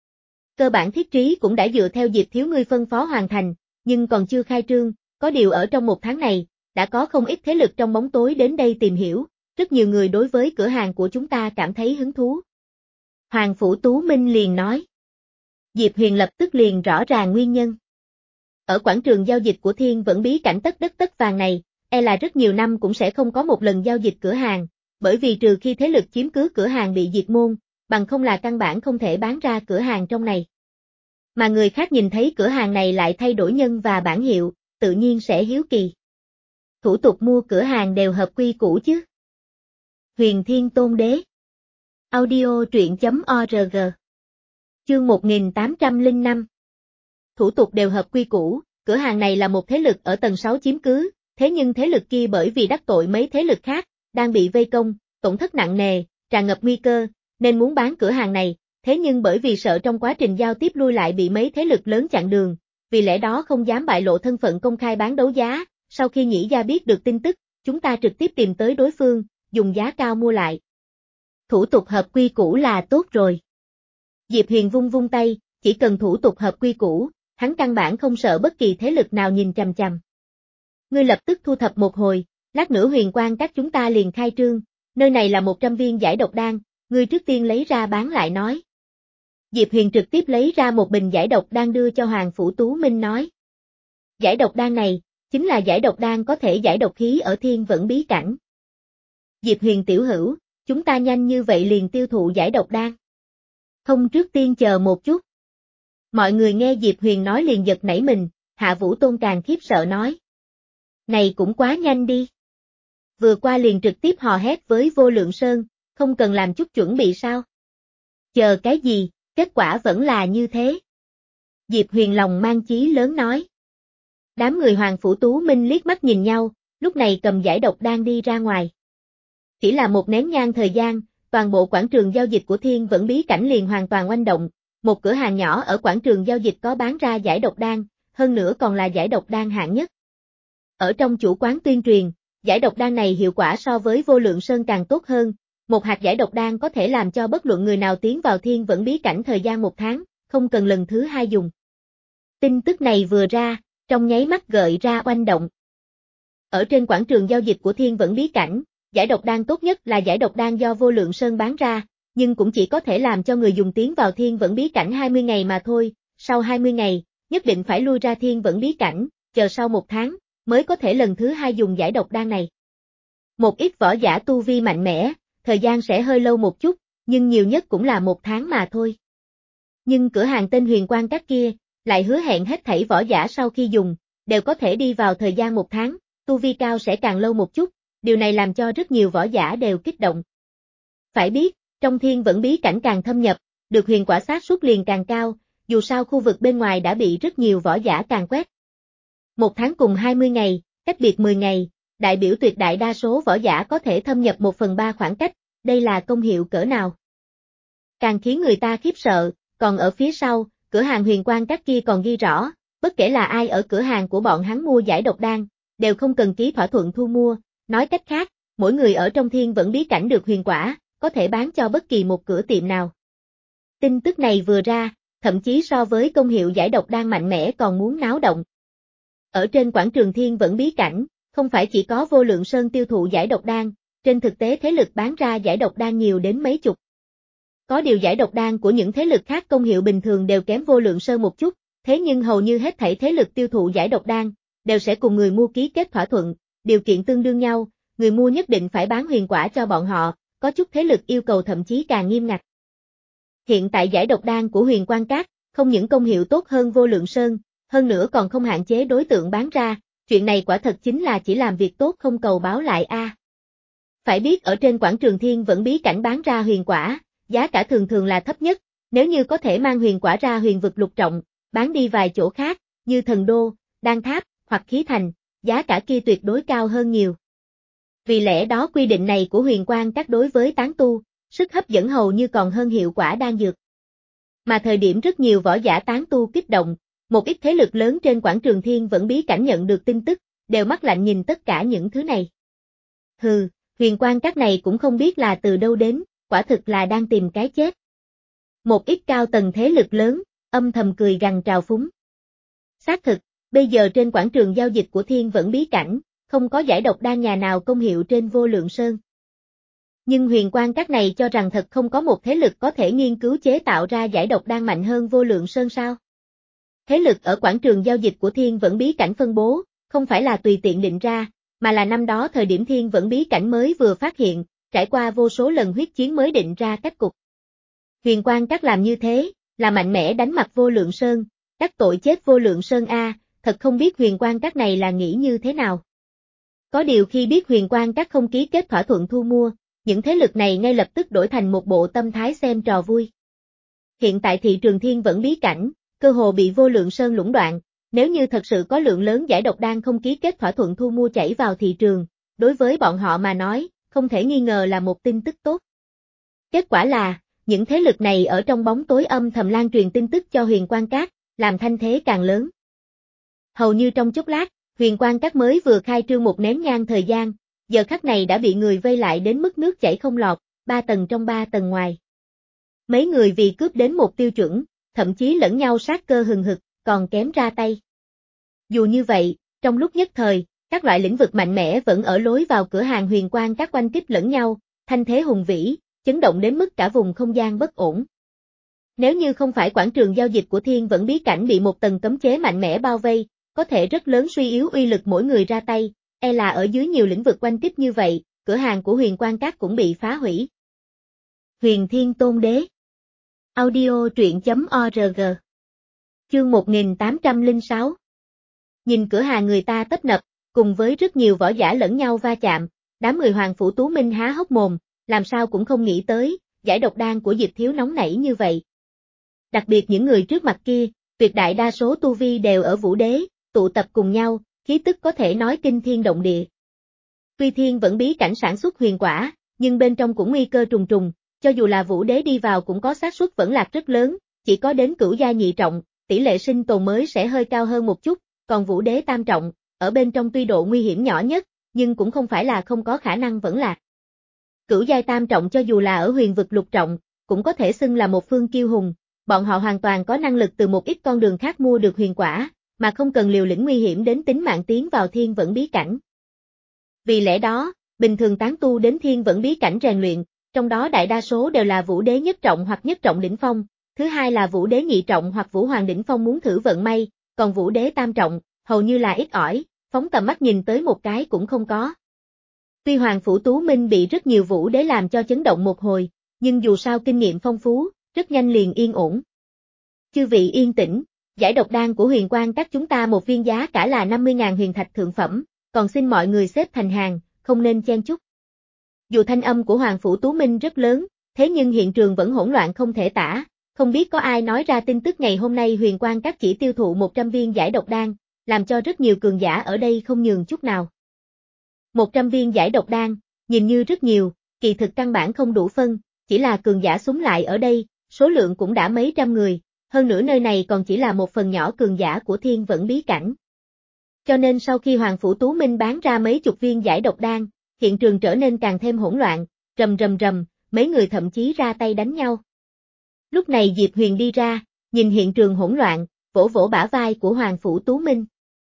[SPEAKER 1] Cơ bản thiết trí cũng đã dựa theo Diệp Thiếu ngươi phân phó hoàn thành, nhưng còn chưa khai trương, có điều ở trong một tháng này, đã có không ít thế lực trong bóng tối đến đây tìm hiểu, rất nhiều người đối với cửa hàng của chúng ta cảm thấy hứng thú. Hoàng Phủ Tú Minh liền nói. Diệp Huyền lập tức liền rõ ràng nguyên nhân. Ở quảng trường giao dịch của Thiên Vẫn Bí Cảnh tất đất tất vàng này, e là rất nhiều năm cũng sẽ không có một lần giao dịch cửa hàng, bởi vì trừ khi thế lực chiếm cứ cửa hàng bị diệt môn, bằng không là căn bản không thể bán ra cửa hàng trong này. Mà người khác nhìn thấy cửa hàng này lại thay đổi nhân và bản hiệu, tự nhiên sẽ hiếu kỳ. Thủ tục mua cửa hàng đều hợp quy củ chứ? Huyền Thiên Tôn Đế. Audio truyện.org. Chương một nghìn tám trăm lẻ năm. Thủ tục đều hợp quy củ, cửa hàng này là một thế lực ở tầng sáu chiếm cứ, thế nhưng thế lực kia bởi vì đắc tội mấy thế lực khác, đang bị vây công, tổn thất nặng nề, tràn ngập nguy cơ, nên muốn bán cửa hàng này, thế nhưng bởi vì sợ trong quá trình giao tiếp lui lại bị mấy thế lực lớn chặn đường, vì lẽ đó không dám bại lộ thân phận công khai bán đấu giá, sau khi Nhĩ Gia biết được tin tức, chúng ta trực tiếp tìm tới đối phương, dùng giá cao mua lại. Thủ tục hợp quy củ là tốt rồi. Diệp Huyền vung vung tay, chỉ cần thủ tục hợp quy củ, hắn căn bản không sợ bất kỳ thế lực nào nhìn chằm chằm. Ngươi lập tức thu thập một hồi, lát nữa Huyền Quang các chúng ta liền khai trương, nơi này là một trăm viên giải độc đan, ngươi trước tiên lấy ra bán lại nói. Diệp Huyền trực tiếp lấy ra một bình giải độc đan đưa cho Hoàng Phủ Tú Minh nói. Giải độc đan này, chính là giải độc đan có thể giải độc khí ở Thiên Vẫn bí cảnh. Diệp Huyền tiểu hữu, chúng ta nhanh như vậy liền tiêu thụ giải độc đan. Không trước tiên chờ một chút. Mọi người nghe Diệp Huyền nói liền giật nảy mình, Hạ Vũ Tôn càng khiếp sợ nói. Này cũng quá nhanh đi. Vừa qua liền trực tiếp hò hét với Vô Lượng Sơn, không cần làm chút chuẩn bị sao? Chờ cái gì, kết quả vẫn là như thế. Diệp Huyền lòng mang chí lớn nói. Đám người Hoàng Phủ Tú Minh liếc mắt nhìn nhau, lúc này cầm giải độc đan đi ra ngoài. Chỉ là một nén nhang thời gian, toàn bộ quảng trường giao dịch của Thiên Vẫn bí cảnh liền hoàn toàn oanh động, một cửa hàng nhỏ ở quảng trường giao dịch có bán ra giải độc đan, hơn nữa còn là giải độc đan hạng nhất. Ở trong chủ quán tuyên truyền, giải độc đan này hiệu quả so với Vô Lượng Sơn càng tốt hơn, một hạt giải độc đan có thể làm cho bất luận người nào tiến vào Thiên Vẫn bí cảnh thời gian một tháng, không cần lần thứ hai dùng. Tin tức này vừa ra, trong nháy mắt gợi ra oanh động. Ở trên quảng trường giao dịch của Thiên Vẫn bí cảnh, giải độc đan tốt nhất là giải độc đan do Vô Lượng Sơn bán ra, nhưng cũng chỉ có thể làm cho người dùng tiến vào Thiên Vẫn bí cảnh hai mươi ngày mà thôi, sau hai mươi ngày, nhất định phải lui ra Thiên Vẫn bí cảnh, chờ sau một tháng, mới có thể lần thứ hai dùng giải độc đan này. Một ít võ giả tu vi mạnh mẽ, thời gian sẽ hơi lâu một chút, nhưng nhiều nhất cũng là một tháng mà thôi. Nhưng cửa hàng tên Huyền Quang các kia, lại hứa hẹn hết thảy võ giả sau khi dùng, đều có thể đi vào thời gian một tháng, tu vi cao sẽ càng lâu một chút, điều này làm cho rất nhiều võ giả đều kích động. Phải biết, trong Thiên Vẫn bí cảnh càng thâm nhập, được huyền quả xác suất liền càng cao, dù sao khu vực bên ngoài đã bị rất nhiều võ giả càng quét. Một tháng cùng hai mươi ngày, cách biệt mười ngày, đại biểu tuyệt đại đa số võ giả có thể thâm nhập một phần ba khoảng cách, đây là công hiệu cỡ nào. Càng khiến người ta khiếp sợ, còn ở phía sau, cửa hàng Huyền Quang các kia còn ghi rõ, bất kể là ai ở cửa hàng của bọn hắn mua giải độc đan, đều không cần ký thỏa thuận thu mua, nói cách khác, mỗi người ở trong Thiên Vẫn bí cảnh được huyền quả, có thể bán cho bất kỳ một cửa tiệm nào. Tin tức này vừa ra, thậm chí so với công hiệu giải độc đan mạnh mẽ còn muốn náo động. Ở trên quảng trường Thiên Vẫn bí cảnh, không phải chỉ có Vô Lượng Sơn tiêu thụ giải độc đan, trên thực tế thế lực bán ra giải độc đan nhiều đến mấy chục. Có điều giải độc đan của những thế lực khác công hiệu bình thường đều kém Vô Lượng Sơn một chút, thế nhưng hầu như hết thảy thế lực tiêu thụ giải độc đan, đều sẽ cùng người mua ký kết thỏa thuận, điều kiện tương đương nhau, người mua nhất định phải bán huyền quả cho bọn họ, có chút thế lực yêu cầu thậm chí càng nghiêm ngặt. Hiện tại giải độc đan của Huyền Quang Các, không những công hiệu tốt hơn Vô Lượng Sơn, hơn nữa còn không hạn chế đối tượng bán ra, chuyện này quả thật chính là chỉ làm việc tốt không cầu báo lại a. À. Phải biết ở trên quảng trường Thiên Vẫn bí cảnh bán ra huyền quả, giá cả thường thường là thấp nhất, nếu như có thể mang huyền quả ra huyền vực lục trọng, bán đi vài chỗ khác, như Thần Đô, Đan Tháp, hoặc Khí Thành, giá cả kia tuyệt đối cao hơn nhiều. Vì lẽ đó quy định này của Huyền Quang các đối với tán tu, sức hấp dẫn hầu như còn hơn hiệu quả đan dược. Mà thời điểm rất nhiều võ giả tán tu kích động, một ít thế lực lớn trên quảng trường Thiên Vẫn bí cảnh nhận được tin tức, đều mắt lạnh nhìn tất cả những thứ này. Hừ, Huyền Quang các này cũng không biết là từ đâu đến, quả thực là đang tìm cái chết. Một ít cao tầng thế lực lớn, âm thầm cười gằn trào phúng. Xác thực, bây giờ trên quảng trường giao dịch của Thiên Vẫn bí cảnh, không có giải độc đan nhà nào công hiệu trên Vô Lượng Sơn. Nhưng Huyền Quang các này cho rằng thật không có một thế lực có thể nghiên cứu chế tạo ra giải độc đan mạnh hơn Vô Lượng Sơn sao? Thế lực ở quảng trường giao dịch của Thiên Vẫn bí cảnh phân bố, không phải là tùy tiện định ra, mà là năm đó thời điểm Thiên Vẫn bí cảnh mới vừa phát hiện, trải qua vô số lần huyết chiến mới định ra cách cục. Huyền Quang các làm như thế, là mạnh mẽ đánh mặt Vô Lượng Sơn, đắc tội chết Vô Lượng Sơn a, thật không biết Huyền Quang các này là nghĩ như thế nào. Có điều khi biết Huyền Quang Các không ký kết thỏa thuận thu mua, những thế lực này ngay lập tức đổi thành một bộ tâm thái xem trò vui. Hiện tại thị trường thiên vẫn bí cảnh, cơ hồ bị Vô Lượng Sơn lũng đoạn, nếu như thật sự có lượng lớn giải độc đan không ký kết thỏa thuận thu mua chảy vào thị trường, đối với bọn họ mà nói, không thể nghi ngờ là một tin tức tốt. Kết quả là, những thế lực này ở trong bóng tối âm thầm lan truyền tin tức cho Huyền Quang Các, làm thanh thế càng lớn. Hầu như trong chốc lát, Huyền Quang Các mới vừa khai trương một nén nhang thời gian, giờ khắc này đã bị người vây lại đến mức nước chảy không lọt, ba tầng trong ba tầng ngoài. Mấy người vì cướp đến một tiêu chuẩn, thậm chí lẫn nhau sát cơ hừng hực, còn kém ra tay. Dù như vậy, trong lúc nhất thời, các loại lĩnh vực mạnh mẽ vẫn ở lối vào cửa hàng Huyền Quang Các oanh kích lẫn nhau, thanh thế hùng vĩ, chấn động đến mức cả vùng không gian bất ổn. Nếu như không phải quảng trường giao dịch của Thiên Vẫn bí cảnh bị một tầng cấm chế mạnh mẽ bao vây, có thể rất lớn suy yếu uy lực mỗi người ra tay, e là ở dưới nhiều lĩnh vực oanh kích như vậy, cửa hàng của Huyền Quang Các cũng bị phá hủy. Huyền Thiên Tôn Đế Audio truyện chấm org Chương một nghìn tám trăm lẻ sáu Nhìn cửa hàng người ta tấp nập, cùng với rất nhiều võ giả lẫn nhau va chạm, đám người Hoàng Phủ Tú Minh há hốc mồm, làm sao cũng không nghĩ tới, giải độc đan của Diệp Thiếu nóng nảy như vậy. Đặc biệt những người trước mặt kia, tuyệt đại đa số tu vi đều ở Vũ Đế, tụ tập cùng nhau, khí tức có thể nói kinh thiên động địa. Tuy Thiên Vẫn bí cảnh sản xuất huyền quả, nhưng bên trong cũng nguy cơ trùng trùng, cho dù là Vũ Đế đi vào cũng có xác suất vẫn lạc rất lớn, chỉ có đến cửu gia nhị trọng, tỷ lệ sinh tồn mới sẽ hơi cao hơn một chút, còn Vũ Đế tam trọng, ở bên trong tuy độ nguy hiểm nhỏ nhất, nhưng cũng không phải là không có khả năng vẫn lạc. Cửu giai tam trọng cho dù là ở huyền vực lục trọng, cũng có thể xưng là một phương kiêu hùng, bọn họ hoàn toàn có năng lực từ một ít con đường khác mua được huyền quả, mà không cần liều lĩnh nguy hiểm đến tính mạng tiến vào Thiên Vẫn bí cảnh. Vì lẽ đó, bình thường tán tu đến Thiên Vẫn bí cảnh rèn luyện, trong đó đại đa số đều là Vũ Đế nhất trọng hoặc nhất trọng đỉnh phong, thứ hai là Vũ Đế nhị trọng hoặc Vũ Hoàng đỉnh phong muốn thử vận may, còn Vũ Đế tam trọng, hầu như là ít ỏi, phóng tầm mắt nhìn tới một cái cũng không có. Tuy Hoàng Phủ Tú Minh bị rất nhiều Vũ Đế làm cho chấn động một hồi, nhưng dù sao kinh nghiệm phong phú, rất nhanh liền yên ổn. Chư vị yên tĩnh, giải độc đan của Huyền Quang Các chúng ta một viên giá cả là năm mươi nghìn huyền thạch thượng phẩm, còn xin mọi người xếp thành hàng, không nên chen chúc. Dù thanh âm của Hoàng Phủ Tú Minh rất lớn, thế nhưng hiện trường vẫn hỗn loạn không thể tả, không biết có ai nói ra tin tức ngày hôm nay Huyền Quang Các chỉ tiêu thụ một trăm viên giải độc đan, làm cho rất nhiều cường giả ở đây không nhường chút nào. một trăm viên giải độc đan, nhìn như rất nhiều, kỳ thực căn bản không đủ phân, chỉ là cường giả xúm lại ở đây, số lượng cũng đã mấy trăm người, hơn nữa nơi này còn chỉ là một phần nhỏ cường giả của Thiên Vẫn bí cảnh. Cho nên sau khi Hoàng Phủ Tú Minh bán ra mấy chục viên giải độc đan, hiện trường trở nên càng thêm hỗn loạn, rầm rầm rầm, mấy người thậm chí ra tay đánh nhau. Lúc này Diệp Huyền đi ra, nhìn hiện trường hỗn loạn, vỗ vỗ bả vai của Hoàng Phủ Tú Minh.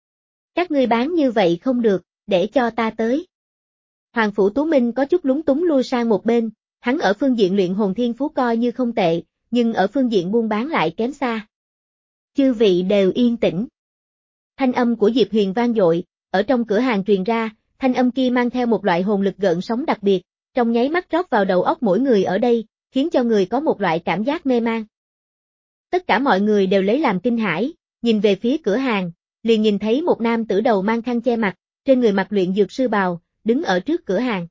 [SPEAKER 1] Các ngươi bán như vậy không được, để cho ta tới. Hoàng Phủ Tú Minh có chút lúng túng lui sang một bên, hắn ở phương diện luyện hồn thiên phú coi như không tệ, nhưng ở phương diện buôn bán lại kém xa. Chư vị đều yên tĩnh. Thanh âm của Diệp Huyền vang dội, ở trong cửa hàng truyền ra, thanh âm kia mang theo một loại hồn lực gợn sóng đặc biệt, trong nháy mắt rót vào đầu óc mỗi người ở đây, khiến cho người có một loại cảm giác mê man. Tất cả mọi người đều lấy làm kinh hãi, nhìn về phía cửa hàng, liền nhìn thấy một nam tử đầu mang khăn che mặt, trên người mặc luyện dược sư bào, đứng ở trước cửa hàng.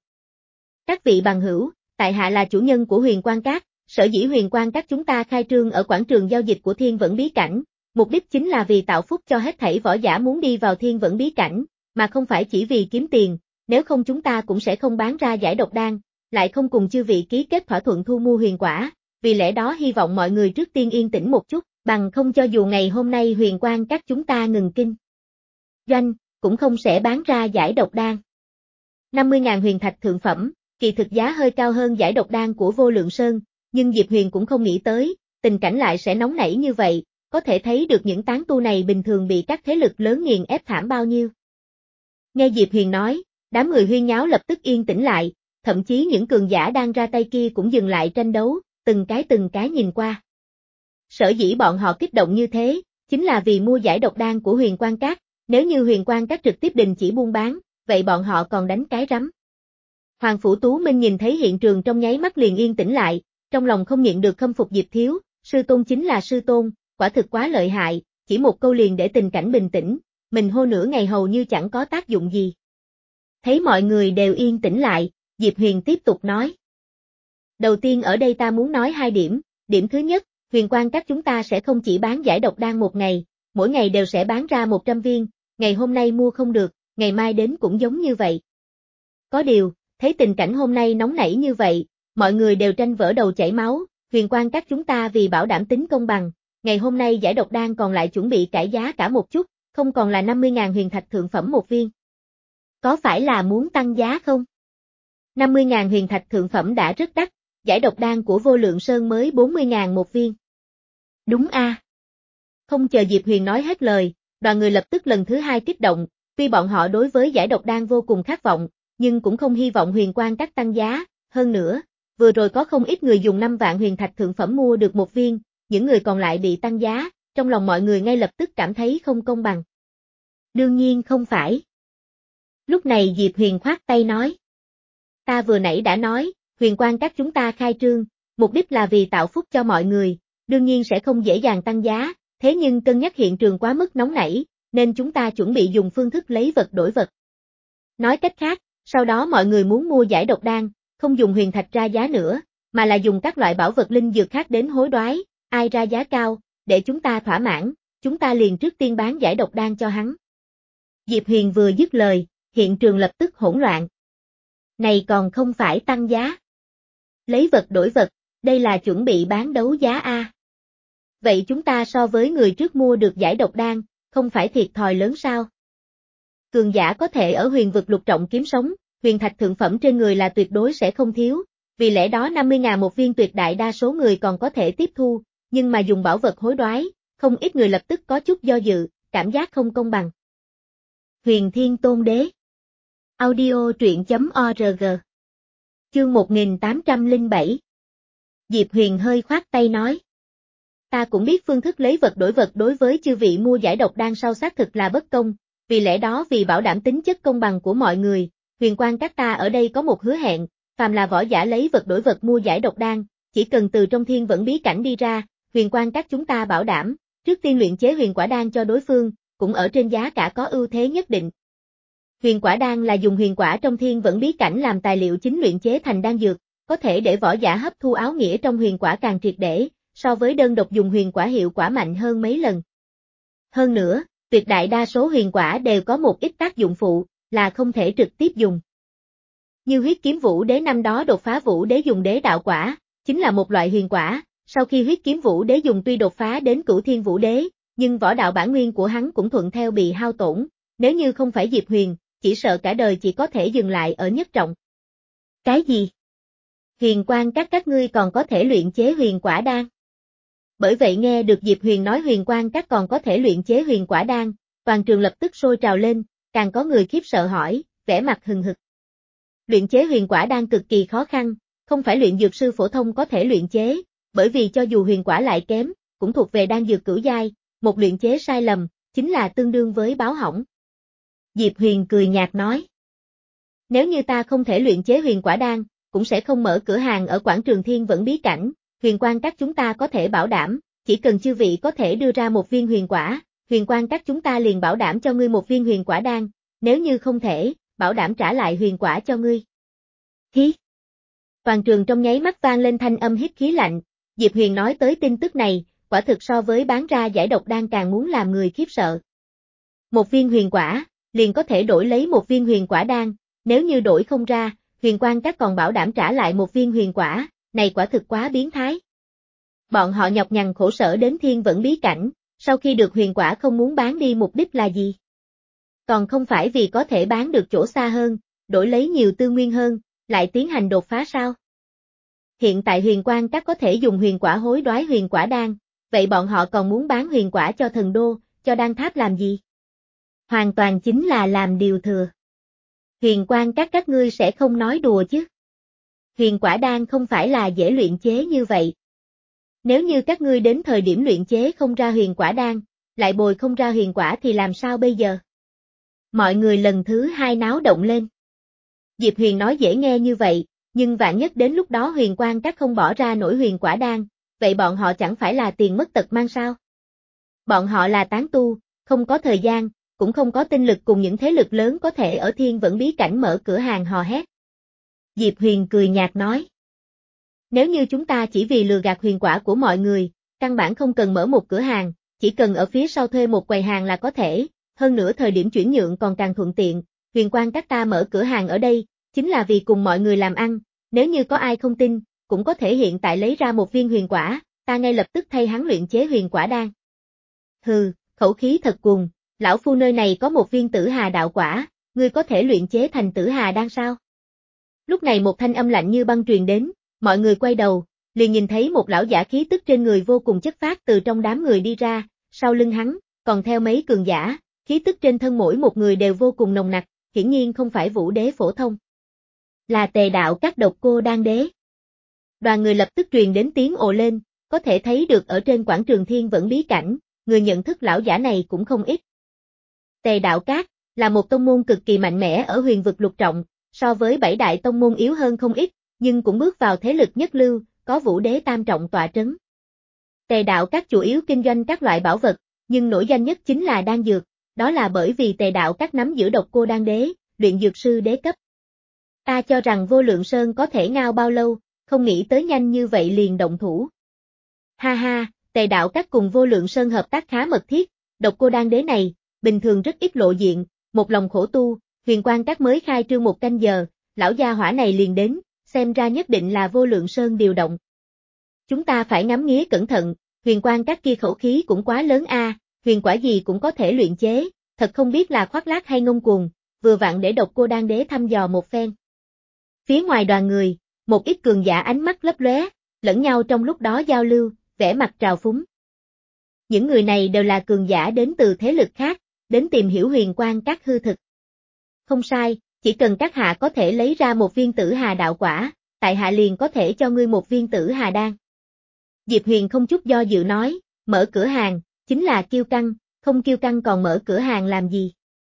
[SPEAKER 1] Các vị bằng hữu, tại hạ là chủ nhân của Huyền Quang Các, sở dĩ Huyền Quang Các chúng ta khai trương ở quảng trường giao dịch của Thiên Vẫn bí cảnh, mục đích chính là vì tạo phúc cho hết thảy võ giả muốn đi vào Thiên Vẫn bí cảnh, mà không phải chỉ vì kiếm tiền, nếu không chúng ta cũng sẽ không bán ra giải độc đan, lại không cùng chư vị ký kết thỏa thuận thu mua huyền quả, vì lẽ đó hy vọng mọi người trước tiên yên tĩnh một chút, bằng không cho dù ngày hôm nay Huyền Quang Các chúng ta ngừng kinh doanh, cũng không sẽ bán ra giải độc đan. năm mươi nghìn huyền thạch thượng phẩm, kỳ thực giá hơi cao hơn giải độc đan của Vô Lượng Sơn, nhưng Diệp Huyền cũng không nghĩ tới, tình cảnh lại sẽ nóng nảy như vậy, có thể thấy được những tán tu này bình thường bị các thế lực lớn nghiền ép thảm bao nhiêu. Nghe Diệp Huyền nói, đám người huyên nháo lập tức yên tĩnh lại, thậm chí những cường giả đang ra tay kia cũng dừng lại tranh đấu, từng cái từng cái nhìn qua. Sở dĩ bọn họ kích động như thế, chính là vì mua giải độc đan của Huyền Quang Các, nếu như Huyền Quang Các trực tiếp đình chỉ buôn bán, vậy bọn họ còn đánh cái rắm. Hoàng Phủ Tú Minh nhìn thấy hiện trường trong nháy mắt liền yên tĩnh lại, trong lòng không nhịn được khâm phục Diệp Thiếu, sư tôn chính là sư tôn, quả thực quá lợi hại, chỉ một câu liền để tình cảnh bình tĩnh, mình hô nửa ngày hầu như chẳng có tác dụng gì. Thấy mọi người đều yên tĩnh lại, Diệp Huyền tiếp tục nói. Đầu tiên ở đây ta muốn nói hai điểm, điểm thứ nhất, huyền quang các chúng ta sẽ không chỉ bán giải độc đan một ngày, mỗi ngày đều sẽ bán ra một trăm viên, ngày hôm nay mua không được, ngày mai đến cũng giống như vậy. Có điều, thấy tình cảnh hôm nay nóng nảy như vậy, mọi người đều tranh vỡ đầu chảy máu, huyền quang các chúng ta vì bảo đảm tính công bằng, ngày hôm nay giải độc đan còn lại chuẩn bị cải giá cả một chút, không còn là năm mươi nghìn huyền thạch thượng phẩm một viên. Có phải là muốn tăng giá không? năm mươi nghìn huyền thạch thượng phẩm đã rất đắt, giải độc đan của Vô Lượng Sơn mới bốn mươi nghìn một viên. Đúng a. À. Không chờ Diệp Huyền nói hết lời, đoàn người lập tức lần thứ hai kích động, tuy bọn họ đối với giải độc đan vô cùng khát vọng, nhưng cũng không hy vọng huyền quang các tăng giá, hơn nữa, vừa rồi có không ít người dùng năm vạn huyền thạch thượng phẩm mua được một viên, những người còn lại bị tăng giá, trong lòng mọi người ngay lập tức cảm thấy không công bằng. Đương nhiên không phải. Lúc này Diệp Huyền khoát tay nói. Ta vừa nãy đã nói, huyền quang các chúng ta khai trương, mục đích là vì tạo phúc cho mọi người, đương nhiên sẽ không dễ dàng tăng giá, thế nhưng cân nhắc hiện trường quá mức nóng nảy, nên chúng ta chuẩn bị dùng phương thức lấy vật đổi vật. Nói cách khác, sau đó mọi người muốn mua giải độc đan, không dùng huyền thạch ra giá nữa, mà là dùng các loại bảo vật linh dược khác đến hối đoái, ai ra giá cao, để chúng ta thỏa mãn, chúng ta liền trước tiên bán giải độc đan cho hắn. Diệp Huyền vừa dứt lời, hiện trường lập tức hỗn loạn. Này còn không phải tăng giá. Lấy vật đổi vật, đây là chuẩn bị bán đấu giá a. Vậy chúng ta so với người trước mua được giải độc đan, không phải thiệt thòi lớn sao? Cường giả có thể ở huyền vực lục trọng kiếm sống, huyền thạch thượng phẩm trên người là tuyệt đối sẽ không thiếu, vì lẽ đó năm mươi nghìn một viên tuyệt đại đa số người còn có thể tiếp thu, nhưng mà dùng bảo vật hối đoái, không ít người lập tức có chút do dự, cảm giác không công bằng. Huyền Thiên Tôn Đế Audio truyện chấm org Chương một nghìn tám trăm lẻ bảy Diệp Huyền hơi khoát tay nói. Ta cũng biết phương thức lấy vật đổi vật đối với chư vị mua giải độc đan sau xác thực là bất công, vì lẽ đó vì bảo đảm tính chất công bằng của mọi người, huyền quang các ta ở đây có một hứa hẹn, phàm là võ giả lấy vật đổi vật mua giải độc đan, chỉ cần từ trong thiên vẫn bí cảnh đi ra, huyền quang các chúng ta bảo đảm, trước tiên luyện chế huyền quả đan cho đối phương, cũng ở trên giá cả có ưu thế nhất định. Huyền quả đan là dùng huyền quả trong thiên vẫn bí cảnh làm tài liệu chính luyện chế thành đan dược, có thể để võ giả hấp thu áo nghĩa trong huyền quả càng triệt để, so với đơn độc dùng huyền quả hiệu quả mạnh hơn mấy lần. Hơn nữa, tuyệt đại đa số huyền quả đều có một ít tác dụng phụ, là không thể trực tiếp dùng. Như huyết kiếm vũ đế năm đó đột phá vũ đế dùng đế đạo quả, chính là một loại huyền quả, sau khi huyết kiếm vũ đế dùng tuy đột phá đến cửu thiên vũ đế, nhưng võ đạo bản nguyên của hắn cũng thuận theo bị hao tổn, nếu như không phải Diệp Huyền, chỉ sợ cả đời chỉ có thể dừng lại ở nhất trọng. Cái gì? Huyền quang các các ngươi còn có thể luyện chế huyền quả đan. Bởi vậy nghe được Diệp Huyền nói huyền quang các còn có thể luyện chế huyền quả đan, toàn trường lập tức sôi trào lên, càng có người khiếp sợ hỏi, vẻ mặt hừng hực. Luyện chế huyền quả đan cực kỳ khó khăn, không phải luyện dược sư phổ thông có thể luyện chế, bởi vì cho dù huyền quả lại kém, cũng thuộc về đan dược cửu giai, một luyện chế sai lầm, chính là tương đương với báo hỏng. Diệp Huyền cười nhạt nói. Nếu như ta không thể luyện chế huyền quả đan, cũng sẽ không mở cửa hàng ở quảng trường thiên vẫn bí cảnh, huyền quang các chúng ta có thể bảo đảm, chỉ cần chư vị có thể đưa ra một viên huyền quả, huyền quang các chúng ta liền bảo đảm cho ngươi một viên huyền quả đan, nếu như không thể, bảo đảm trả lại huyền quả cho ngươi. Hí! Toàn trường trong nháy mắt vang lên thanh âm hít khí lạnh, Diệp Huyền nói tới tin tức này, quả thực so với bán ra giải độc đan càng muốn làm người khiếp sợ. Một viên huyền quả, liền có thể đổi lấy một viên huyền quả đan, nếu như đổi không ra, huyền quang các còn bảo đảm trả lại một viên huyền quả, này quả thực quá biến thái. Bọn họ nhọc nhằn khổ sở đến thiên vẫn bí cảnh, sau khi được huyền quả không muốn bán đi mục đích là gì? Còn không phải vì có thể bán được chỗ xa hơn, đổi lấy nhiều tư nguyên hơn, lại tiến hành đột phá sao? Hiện tại huyền quang các có thể dùng huyền quả hối đoái huyền quả đan, vậy bọn họ còn muốn bán huyền quả cho thần đô, cho đan tháp làm gì? Hoàn toàn chính là làm điều thừa. Huyền quang các các ngươi sẽ không nói đùa chứ? Huyền quả đan không phải là dễ luyện chế như vậy. Nếu như các ngươi đến thời điểm luyện chế không ra huyền quả đan, lại bồi không ra huyền quả thì làm sao bây giờ? Mọi người lần thứ hai náo động lên. Diệp Huyền nói dễ nghe như vậy, nhưng vạn nhất đến lúc đó huyền quang các không bỏ ra nổi huyền quả đan, vậy bọn họ chẳng phải là tiền mất tật mang sao? Bọn họ là tán tu, không có thời gian, cũng không có tinh lực cùng những thế lực lớn có thể ở thiên vẫn bí cảnh mở cửa hàng hò hét. Diệp Huyền cười nhạt nói. Nếu như chúng ta chỉ vì lừa gạt huyền quả của mọi người, căn bản không cần mở một cửa hàng, chỉ cần ở phía sau thuê một quầy hàng là có thể, hơn nữa thời điểm chuyển nhượng còn càng thuận tiện, huyền quang các ta mở cửa hàng ở đây, chính là vì cùng mọi người làm ăn, nếu như có ai không tin, cũng có thể hiện tại lấy ra một viên huyền quả, ta ngay lập tức thay hắn luyện chế huyền quả đan. Hừ, khẩu khí thật cuồng, lão phu nơi này có một viên tử hà đạo quả, ngươi có thể luyện chế thành tử hà đan sao? Lúc này một thanh âm lạnh như băng truyền đến, mọi người quay đầu, liền nhìn thấy một lão giả khí tức trên người vô cùng chất phác từ trong đám người đi ra, sau lưng hắn, còn theo mấy cường giả, khí tức trên thân mỗi một người đều vô cùng nồng nặc, hiển nhiên không phải vũ đế phổ thông. Là Tề đạo các độc cô đan đế. Đoàn người lập tức truyền đến tiếng ồ lên, có thể thấy được ở trên quảng trường thiên vẫn bí cảnh, người nhận thức lão giả này cũng không ít. Tề đạo các, là một tông môn cực kỳ mạnh mẽ ở huyền vực lục trọng, so với bảy đại tông môn yếu hơn không ít, nhưng cũng bước vào thế lực nhất lưu, có vũ đế tam trọng tọa trấn. Tề đạo các chủ yếu kinh doanh các loại bảo vật, nhưng nổi danh nhất chính là đan dược, đó là bởi vì Tề đạo các nắm giữ độc cô đan đế, luyện dược sư đế cấp. Ta cho rằng Vô Lượng Sơn có thể ngao bao lâu, không nghĩ tới nhanh như vậy liền động thủ. Ha ha, Tề đạo các cùng Vô Lượng Sơn hợp tác khá mật thiết, độc cô đan đế này, bình thường rất ít lộ diện, một lòng khổ tu, huyền quang các mới khai trương một canh giờ, lão gia hỏa này liền đến, xem ra nhất định là Vô Lượng Sơn điều động. Chúng ta phải ngắm nghía cẩn thận, huyền quang các kia khẩu khí cũng quá lớn a, huyền quả gì cũng có thể luyện chế, thật không biết là khoác lác hay ngông cuồng, vừa vặn để độc cô đan đế thăm dò một phen. Phía ngoài đoàn người, một ít cường giả ánh mắt lấp lóe, lẫn nhau trong lúc đó giao lưu, vẻ mặt trào phúng. Những người này đều là cường giả đến từ thế lực khác, đến tìm hiểu huyền quang các hư thực. Không sai, chỉ cần các hạ có thể lấy ra một viên tử hà đạo quả, tại hạ liền có thể cho ngươi một viên tử hà đan. Diệp Huyền không chút do dự nói, mở cửa hàng, chính là kiêu căng, không kiêu căng còn mở cửa hàng làm gì.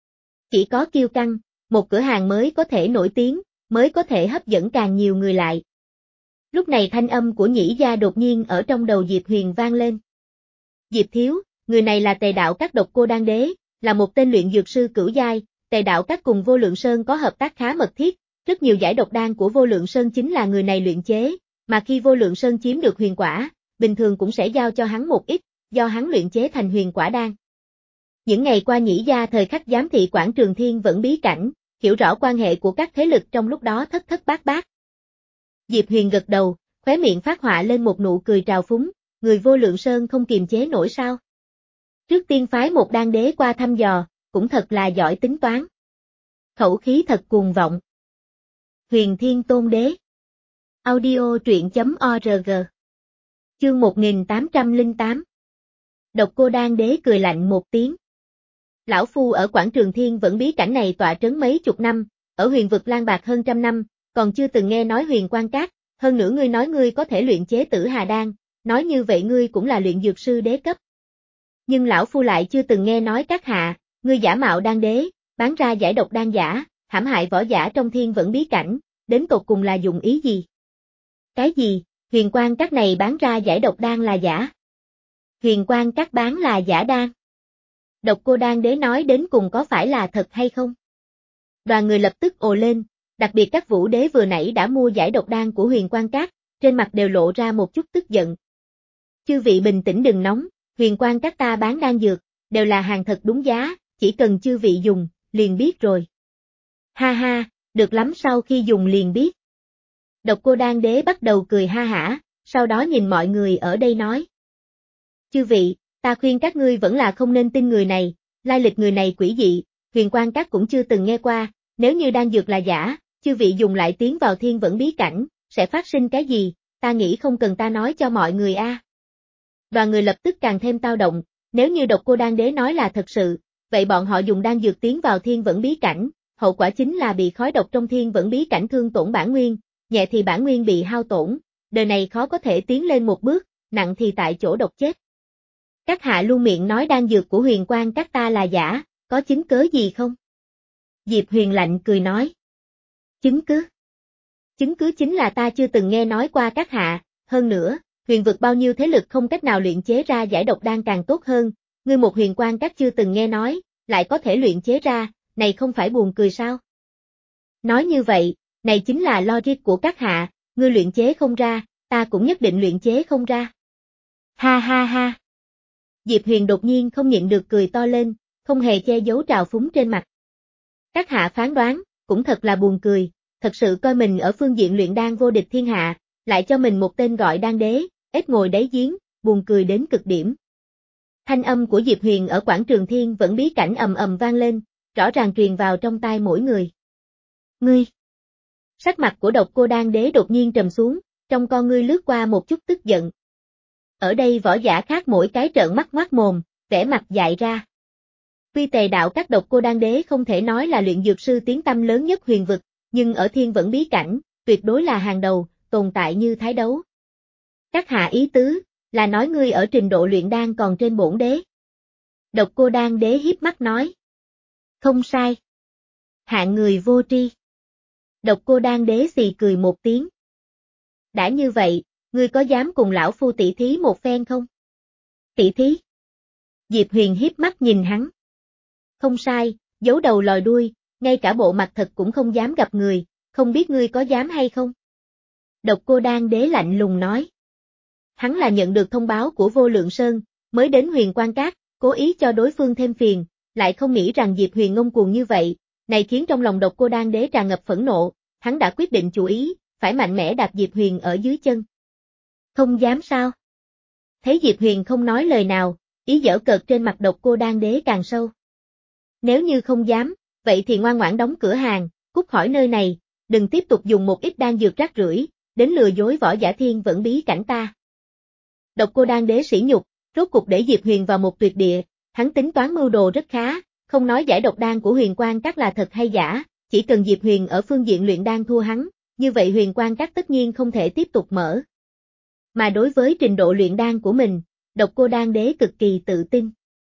[SPEAKER 1] Chỉ có kiêu căng, một cửa hàng mới có thể nổi tiếng, mới có thể hấp dẫn càng nhiều người lại. Lúc này thanh âm của Nhĩ Gia đột nhiên ở trong đầu Diệp Huyền vang lên. Diệp Thiếu, người này là Tề đạo các độc cô đan đế, là một tên luyện dược sư cửu giai, Tề đạo các cùng Vô Lượng Sơn có hợp tác khá mật thiết, rất nhiều giải độc đan của Vô Lượng Sơn chính là người này luyện chế, mà khi Vô Lượng Sơn chiếm được huyền quả, bình thường cũng sẽ giao cho hắn một ít, do hắn luyện chế thành huyền quả đan. Những ngày qua Nhĩ Gia thời khắc giám thị quảng trường thiên vẫn bí cảnh, hiểu rõ quan hệ của các thế lực trong lúc đó thất thất bát bát. Diệp Huyền gật đầu, khóe miệng phát họa lên một nụ cười trào phúng, người Vô Lượng Sơn không kiềm chế nổi sao. Trước tiên phái một đan đế qua thăm dò, cũng thật là giỏi tính toán. Khẩu khí thật cuồng vọng. Huyền Thiên Tôn Đế. Audio truyện chấm org. Chương một nghìn tám trăm lẻ tám. Độc cô đan đế cười lạnh một tiếng. Lão Phu ở quảng trường thiên vẫn bí cảnh này tọa trấn mấy chục năm, ở huyền vực lang bạc hơn trăm năm, còn chưa từng nghe nói huyền quang các, hơn nữa ngươi nói ngươi có thể luyện chế tử hà đan, nói như vậy ngươi cũng là luyện dược sư đế cấp. Nhưng lão Phu lại chưa từng nghe nói các hạ, ngươi giả mạo đan đế, bán ra giải độc đan giả, hãm hại võ giả trong thiên vẫn bí cảnh, đến tột cùng là dùng ý gì? Cái gì, huyền quang các này bán ra giải độc đan là giả? Huyền quang các bán là giả đan? Độc cô đan đế nói đến cùng có phải là thật hay không? Đoàn người lập tức ồ lên, đặc biệt các vũ đế vừa nãy đã mua giải độc đan của huyền quang các, trên mặt đều lộ ra một chút tức giận. Chư vị bình tĩnh đừng nóng, huyền quang các ta bán đan dược, đều là hàng thật đúng giá, chỉ cần chư vị dùng, liền biết rồi. Ha ha, được lắm sau khi dùng liền biết. Độc cô đan đế bắt đầu cười ha hả, sau đó nhìn mọi người ở đây nói. Chư vị, ta khuyên các ngươi vẫn là không nên tin người này, lai lịch người này quỷ dị, huyền quang các cũng chưa từng nghe qua, nếu như đan dược là giả, chư vị dùng lại tiến vào thiên vẫn bí cảnh, sẽ phát sinh cái gì, ta nghĩ không cần ta nói cho mọi người a. À. Đoàn người lập tức càng thêm tao động, nếu như độc cô đan đế nói là thật sự, vậy bọn họ dùng đan dược tiến vào thiên vẫn bí cảnh, hậu quả chính là bị khói độc trong thiên vẫn bí cảnh thương tổn bản nguyên, nhẹ thì bản nguyên bị hao tổn, đời này khó có thể tiến lên một bước, nặng thì tại chỗ độc chết. Các hạ luôn miệng nói đan dược của huyền quang các ta là giả, có chứng cớ gì không? Diệp Huyền lạnh cười nói. Chứng cứ? Chứng cứ chính là ta chưa từng nghe nói qua các hạ, hơn nữa, huyền vực bao nhiêu thế lực không cách nào luyện chế ra giải độc đan càng tốt hơn, ngươi một huyền quang các chưa từng nghe nói, lại có thể luyện chế ra, này không phải buồn cười sao? Nói như vậy, này chính là logic của các hạ, ngươi luyện chế không ra, ta cũng nhất định luyện chế không ra. Ha ha ha. Diệp Huyền đột nhiên không nhịn được cười to lên, không hề che giấu trào phúng trên mặt. Các hạ phán đoán, cũng thật là buồn cười, thật sự coi mình ở phương diện luyện đan vô địch thiên hạ, lại cho mình một tên gọi đan đế, ếch ngồi đáy giếng, buồn cười đến cực điểm. Thanh âm của Diệp Huyền ở quảng trường thiên vẫn bí cảnh ầm ầm vang lên, rõ ràng truyền vào trong tai mỗi người. Ngươi! Sắc mặt của Độc Cô Đan Đế đột nhiên trầm xuống, trong con ngươi lướt qua một chút tức giận. Ở đây võ giả khác mỗi cái trợn mắt ngoác mồm, vẻ mặt dại ra. Tuy Tề đạo các Độc Cô Đan Đế không thể nói là luyện dược sư tiếng tăm lớn nhất huyền vực, nhưng ở thiên vẫn bí cảnh, tuyệt đối là hàng đầu, tồn tại như thái đấu. Các hạ ý tứ, là nói ngươi ở trình độ luyện đan còn trên bổn đế. Độc Cô Đan Đế hiếp mắt nói. Không sai. Hạng người vô tri. Độc Cô Đan Đế xì cười một tiếng. Đã như vậy, ngươi có dám cùng lão phu tỷ thí một phen không? Tỷ thí? Diệp Huyền hiếp mắt nhìn hắn. Không sai, giấu đầu lòi đuôi, ngay cả bộ mặt thật cũng không dám gặp người, không biết ngươi có dám hay không? Độc Cô Đan Đế lạnh lùng nói. Hắn là nhận được thông báo của Vô Lượng Sơn, mới đến Huyền Quan Các, cố ý cho đối phương thêm phiền, lại không nghĩ rằng Diệp Huyền ngông cuồng như vậy, này khiến trong lòng Độc Cô Đan Đế tràn ngập phẫn nộ, hắn đã quyết định chủ ý, phải mạnh mẽ đạp Diệp Huyền ở dưới chân. Không dám sao? Thấy Diệp Huyền không nói lời nào, ý giở cợt trên mặt Độc Cô Đan Đế càng sâu. Nếu như không dám, vậy thì ngoan ngoãn đóng cửa hàng, cút khỏi nơi này, đừng tiếp tục dùng một ít đan dược rác rưởi, đến lừa dối võ giả thiên vẫn bí cảnh ta. Độc Cô Đan Đế sỉ nhục, rốt cục để Diệp Huyền vào một tuyệt địa, hắn tính toán mưu đồ rất khá, không nói giải độc đan của Huyền Quan Các là thật hay giả, chỉ cần Diệp Huyền ở phương diện luyện đan thua hắn, như vậy Huyền Quan Các tất nhiên không thể tiếp tục mở. Mà đối với trình độ luyện đan của mình, Độc Cô Đan Đế cực kỳ tự tin.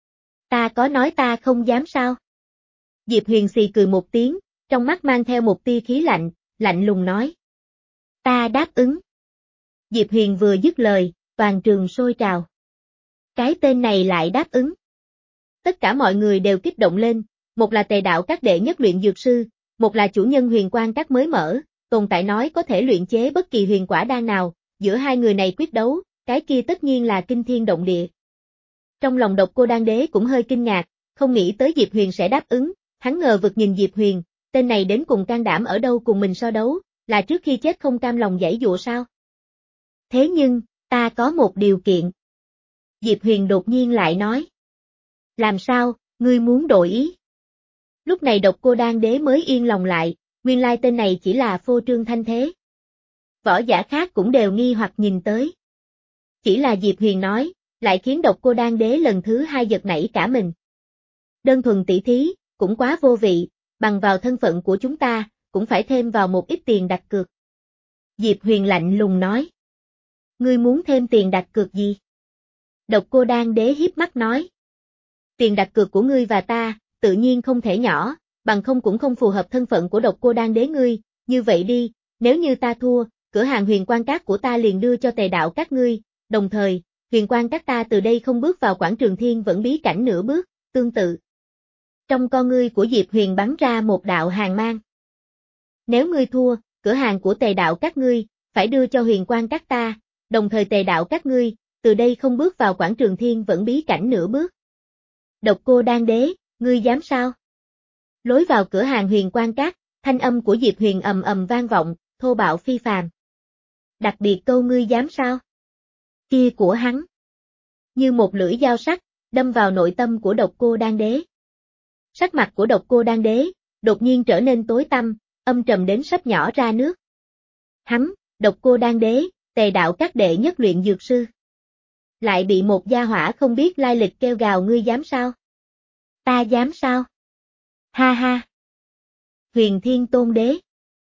[SPEAKER 1] Ta có nói ta không dám sao? Diệp Huyền xì cười một tiếng, trong mắt mang theo một tia khí lạnh, lạnh lùng nói. Ta đáp ứng. Diệp Huyền vừa dứt lời, toàn trường sôi trào. Cái tên này lại đáp ứng. Tất cả mọi người đều kích động lên, một là Tề đạo các đệ nhất luyện dược sư, một là chủ nhân Huyền Quan Các mới mở, tồn tại nói có thể luyện chế bất kỳ huyền quả đan nào, giữa hai người này quyết đấu, cái kia tất nhiên là kinh thiên động địa. Trong lòng Độc Cô Đan Đế cũng hơi kinh ngạc, không nghĩ tới Diệp Huyền sẽ đáp ứng, hắn ngờ vực nhìn Diệp Huyền, tên này đến cùng can đảm ở đâu cùng mình so đấu, là trước khi chết không cam lòng giãy giụa sao? Thế nhưng, ta có một điều kiện. Diệp Huyền đột nhiên lại nói. Làm sao, ngươi muốn đổi ý? Lúc này Độc Cô Đan Đế mới yên lòng lại, nguyên lai tên này chỉ là phô trương thanh thế. Võ giả khác cũng đều nghi hoặc nhìn tới. Chỉ là Diệp Huyền nói, lại khiến Độc Cô Đan Đế lần thứ hai giật nảy cả mình. Đơn thuần tỷ thí, cũng quá vô vị, bằng vào thân phận của chúng ta, cũng phải thêm vào một ít tiền đặt cược. Diệp Huyền lạnh lùng nói. Ngươi muốn thêm tiền đặt cược gì? Độc Cô Đan Đế hiếp mắt nói. Tiền đặt cược của ngươi và ta, tự nhiên không thể nhỏ, bằng không cũng không phù hợp thân phận của Độc Cô Đan Đế ngươi, như vậy đi, nếu như ta thua, cửa hàng Huyền Quan Các của ta liền đưa cho Tề đạo các ngươi, đồng thời, Huyền Quan Các ta từ đây không bước vào quảng trường thiên vẫn bí cảnh nửa bước, tương tự. Trong con ngươi của Diệp Huyền bắn ra một đạo hàn mang. Nếu ngươi thua, cửa hàng của Tề đạo các ngươi, phải đưa cho Huyền Quan Các ta, đồng thời Tề đạo các ngươi, từ đây không bước vào quảng trường thiên vẫn bí cảnh nửa bước. Độc Cô Đan Đế, ngươi dám sao? Lối vào cửa hàng Huyền Quan Các, thanh âm của Diệp Huyền ầm ầm vang vọng, thô bạo phi phàm. Đặc biệt câu ngươi dám sao? Kia của hắn. Như một lưỡi dao sắc, đâm vào nội tâm của Độc Cô Đan Đế. Sắc mặt của Độc Cô Đan Đế, đột nhiên trở nên tối tăm, âm trầm đến sắp nhỏ ra nước. Hắn, Độc Cô Đan Đế, Tề đạo các đệ nhất luyện dược sư. Lại bị một gia hỏa không biết lai lịch kêu gào ngươi dám sao? Ta dám sao? Ha ha! Huyền Thiên Tôn Đế.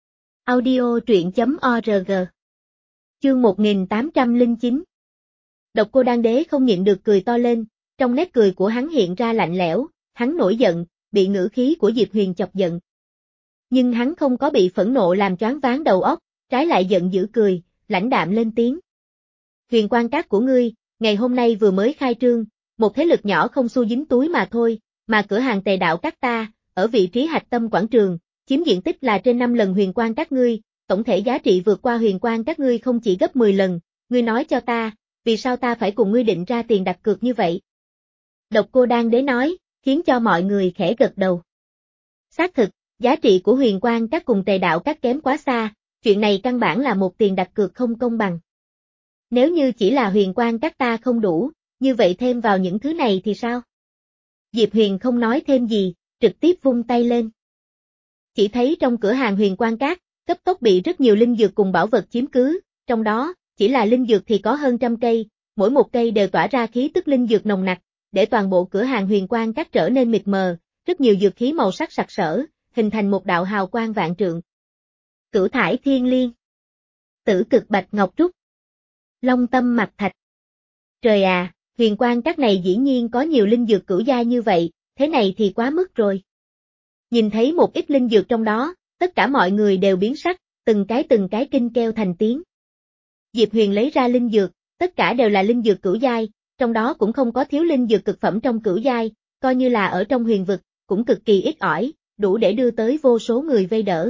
[SPEAKER 1] Audio truyện chấm org. Chương một nghìn tám trăm lẻ chín. Độc Cô Đan Đế không nhịn được cười to lên, trong nét cười của hắn hiện ra lạnh lẽo, hắn nổi giận, bị ngữ khí của Diệp Huyền chọc giận. Nhưng hắn không có bị phẫn nộ làm choáng váng đầu óc, trái lại giận dữ cười, lãnh đạm lên tiếng. Huyền Quan Các của ngươi, ngày hôm nay vừa mới khai trương, một thế lực nhỏ không xu dính túi mà thôi, mà cửa hàng Tề đạo các ta, ở vị trí hạch tâm quảng trường, chiếm diện tích là trên năm lần huyền quang các ngươi, tổng thể giá trị vượt qua huyền quang các ngươi không chỉ gấp mười lần, ngươi nói cho ta, vì sao ta phải cùng ngươi định ra tiền đặt cược như vậy? Độc Cô Đan Đế nói, khiến cho mọi người khẽ gật đầu. Xác thực, giá trị của huyền quang các cùng Tề đạo các kém quá xa, chuyện này căn bản là một tiền đặt cược không công bằng. Nếu như chỉ là huyền quang các ta không đủ, như vậy thêm vào những thứ này thì sao? Diệp Huyền không nói thêm gì, trực tiếp vung tay lên. Chỉ thấy trong cửa hàng huyền quang các, cấp tốc bị rất nhiều linh dược cùng bảo vật chiếm cứ, trong đó, chỉ là linh dược thì có hơn trăm cây, mỗi một cây đều tỏa ra khí tức linh dược nồng nặc, để toàn bộ cửa hàng huyền quang các trở nên mịt mờ, rất nhiều dược khí màu sắc sặc sỡ, hình thành một đạo hào quang vạn trượng. Cửu thải thiên liên, tử cực bạch ngọc trúc, long tâm mạch thạch. Trời à, huyền quang các này dĩ nhiên có nhiều linh dược cửu giai như vậy, thế này thì quá mức rồi. Nhìn thấy một ít linh dược trong đó, tất cả mọi người đều biến sắc, từng cái từng cái kinh kêu thành tiếng. Diệp Huyền lấy ra linh dược, tất cả đều là linh dược cửu giai, trong đó cũng không có thiếu linh dược cực phẩm trong cửu giai, coi như là ở trong huyền vực, cũng cực kỳ ít ỏi, đủ để đưa tới vô số người vây đỡ.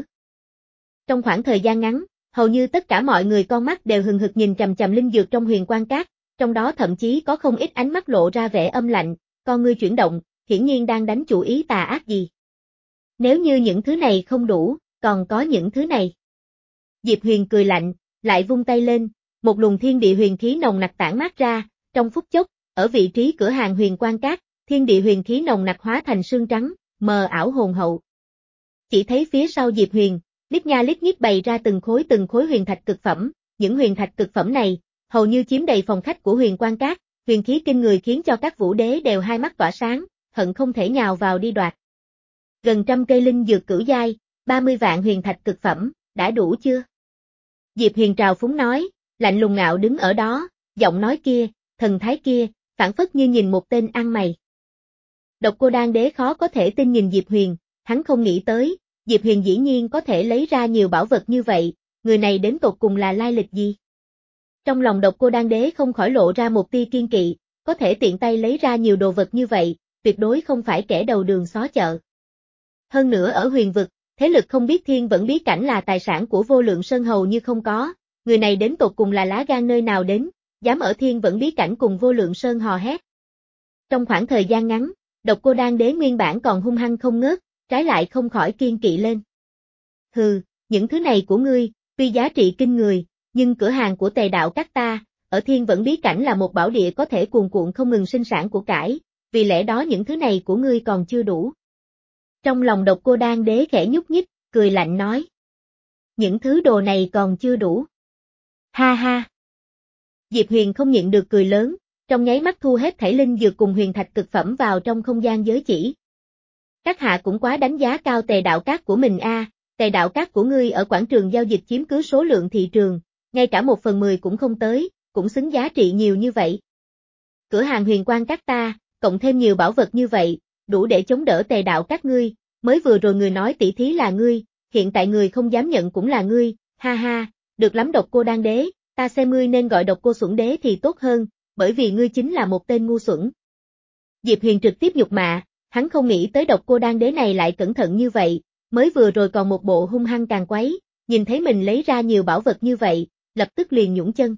[SPEAKER 1] Trong khoảng thời gian ngắn, hầu như tất cả mọi người con mắt đều hừng hực nhìn chằm chằm linh dược trong huyền quang các, trong đó thậm chí có không ít ánh mắt lộ ra vẻ âm lạnh, con ngươi chuyển động, hiển nhiên đang đánh chủ ý tà ác gì. Nếu như những thứ này không đủ, còn có những thứ này. Diệp Huyền cười lạnh, lại vung tay lên, một luồng thiên địa huyền khí nồng nặc tản mát ra, trong phút chốc, ở vị trí cửa hàng huyền quang các, thiên địa huyền khí nồng nặc hóa thành sương trắng, mờ ảo hồn hậu. Chỉ thấy phía sau Diệp Huyền, lít nha lít nhít bày ra từng khối từng khối huyền thạch cực phẩm, những huyền thạch cực phẩm này, hầu như chiếm đầy phòng khách của huyền quang các, huyền khí kinh người khiến cho các vũ đế đều hai mắt tỏa sáng, hận không thể nhào vào đi đoạt. Gần trăm cây linh dược cửu giai, ba mươi vạn huyền thạch cực phẩm, đã đủ chưa? Diệp Huyền trào phúng nói, lạnh lùng ngạo đứng ở đó, giọng nói kia, thần thái kia, phảng phất như nhìn một tên ăn mày. Độc Cô Đan Đế khó có thể tin nhìn Diệp Huyền, hắn không nghĩ tới, Diệp Huyền dĩ nhiên có thể lấy ra nhiều bảo vật như vậy, người này đến tột cùng là lai lịch gì? Trong lòng Độc Cô Đan Đế không khỏi lộ ra một tia kiên kỵ, có thể tiện tay lấy ra nhiều đồ vật như vậy, tuyệt đối không phải kẻ đầu đường xó chợ. Hơn nữa ở huyền vực, thế lực không biết thiên vẫn bí cảnh là tài sản của Vô Lượng Sơn hầu như không có, người này đến tột cùng là lá gan nơi nào đến, dám ở thiên vẫn bí cảnh cùng Vô Lượng Sơn hò hét. Trong khoảng thời gian ngắn, Độc Cô Đan Đế nguyên bản còn hung hăng không ngớt, trái lại không khỏi kiên kỵ lên. Hừ, những thứ này của ngươi, tuy giá trị kinh người, nhưng cửa hàng của Tề đạo các ta, ở thiên vẫn bí cảnh là một bảo địa có thể cuồn cuộn không ngừng sinh sản của cải, vì lẽ đó những thứ này của ngươi còn chưa đủ. Trong lòng Độc Cô Đan Đế khẽ nhúc nhích, cười lạnh nói. Những thứ đồ này còn chưa đủ. Ha ha. Diệp Huyền không nhịn được cười lớn, trong nháy mắt thu hết thảy linh dược cùng huyền thạch cực phẩm vào trong không gian giới chỉ. Các hạ cũng quá đánh giá cao Tề đạo các của mình a, à, Tề đạo các của ngươi ở quảng trường giao dịch chiếm cứ số lượng thị trường, ngay cả một phần mười cũng không tới, cũng xứng giá trị nhiều như vậy. Cửa hàng huyền quang các ta, cộng thêm nhiều bảo vật như vậy, đủ để chống đỡ Tề đạo các ngươi, mới vừa rồi người nói tỷ thí là ngươi, hiện tại người không dám nhận cũng là ngươi, ha ha, được lắm Độc Cô Đan Đế, ta xem ngươi nên gọi Độc Cô Xuẩn Đế thì tốt hơn, bởi vì ngươi chính là một tên ngu xuẩn. Diệp Huyền trực tiếp nhục mạ, hắn không nghĩ tới Độc Cô Đan Đế này lại cẩn thận như vậy, mới vừa rồi còn một bộ hung hăng càng quấy, nhìn thấy mình lấy ra nhiều bảo vật như vậy, lập tức liền nhũn chân.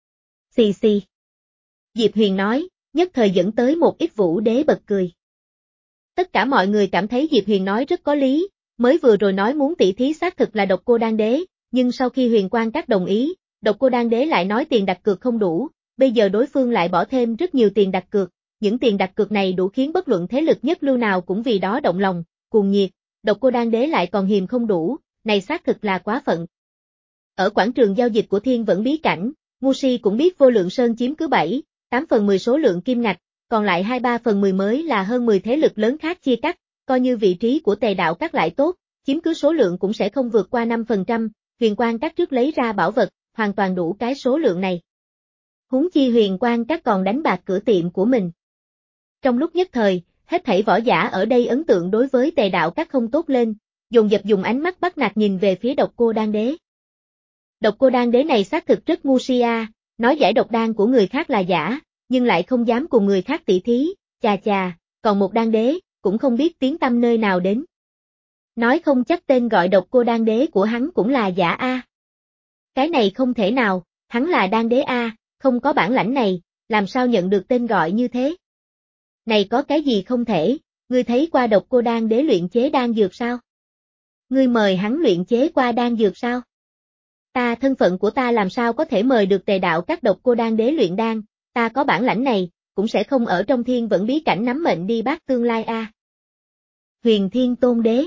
[SPEAKER 1] Xì xì. Diệp Huyền nói, nhất thời dẫn tới một ít vũ đế bật cười. Tất cả mọi người cảm thấy Diệp Huyền nói rất có lý, mới vừa rồi nói muốn tỷ thí xác thực là Độc Cô Đan Đế, nhưng sau khi huyền quang các đồng ý, Độc Cô Đan Đế lại nói tiền đặt cược không đủ, bây giờ đối phương lại bỏ thêm rất nhiều tiền đặt cược, những tiền đặt cược này đủ khiến bất luận thế lực nhất lưu nào cũng vì đó động lòng, cuồng nhiệt, Độc Cô Đan Đế lại còn hiềm không đủ, này xác thực là quá phận. Ở quảng trường giao dịch của thiên vẫn bí cảnh, ngu si cũng biết Vô Lượng Sơn chiếm cứ bảy, tám phần mười số lượng kim ngạch, còn lại hai ba phần mười mới là hơn mười thế lực lớn khác chia cắt, coi như vị trí của Tề đạo các lại tốt, chiếm cứ số lượng cũng sẽ không vượt qua năm phần trăm, huyền quang các trước lấy ra bảo vật, hoàn toàn đủ cái số lượng này. Huống chi huyền quang các còn đánh bạc cửa tiệm của mình. Trong lúc nhất thời, hết thảy võ giả ở đây ấn tượng đối với Tề đạo các không tốt lên, dồn dập dùng ánh mắt bắt nạt nhìn về phía Độc Cô Đan Đế. Độc Cô Đan Đế này xác thực rất ngu si a, nói giải độc đan của người khác là giả, nhưng lại không dám cùng người khác tỷ thí, chà chà, còn một đan đế, cũng không biết tiếng tăm nơi nào đến. Nói không chắc tên gọi Độc Cô Đan Đế của hắn cũng là giả a. Cái này không thể nào, hắn là Đan Đế a, không có bản lãnh này, làm sao nhận được tên gọi như thế? Này có cái gì không thể, ngươi thấy qua Độc Cô Đan Đế luyện chế đan dược sao? Ngươi mời hắn luyện chế qua đan dược sao? Ta thân phận của ta làm sao có thể mời được Tề đạo các Độc Cô Đan Đế luyện đan, ta có bản lãnh này, cũng sẽ không ở trong thiên vẫn bí cảnh nắm mệnh đi bát tương lai a. Huyền Thiên Tôn Đế.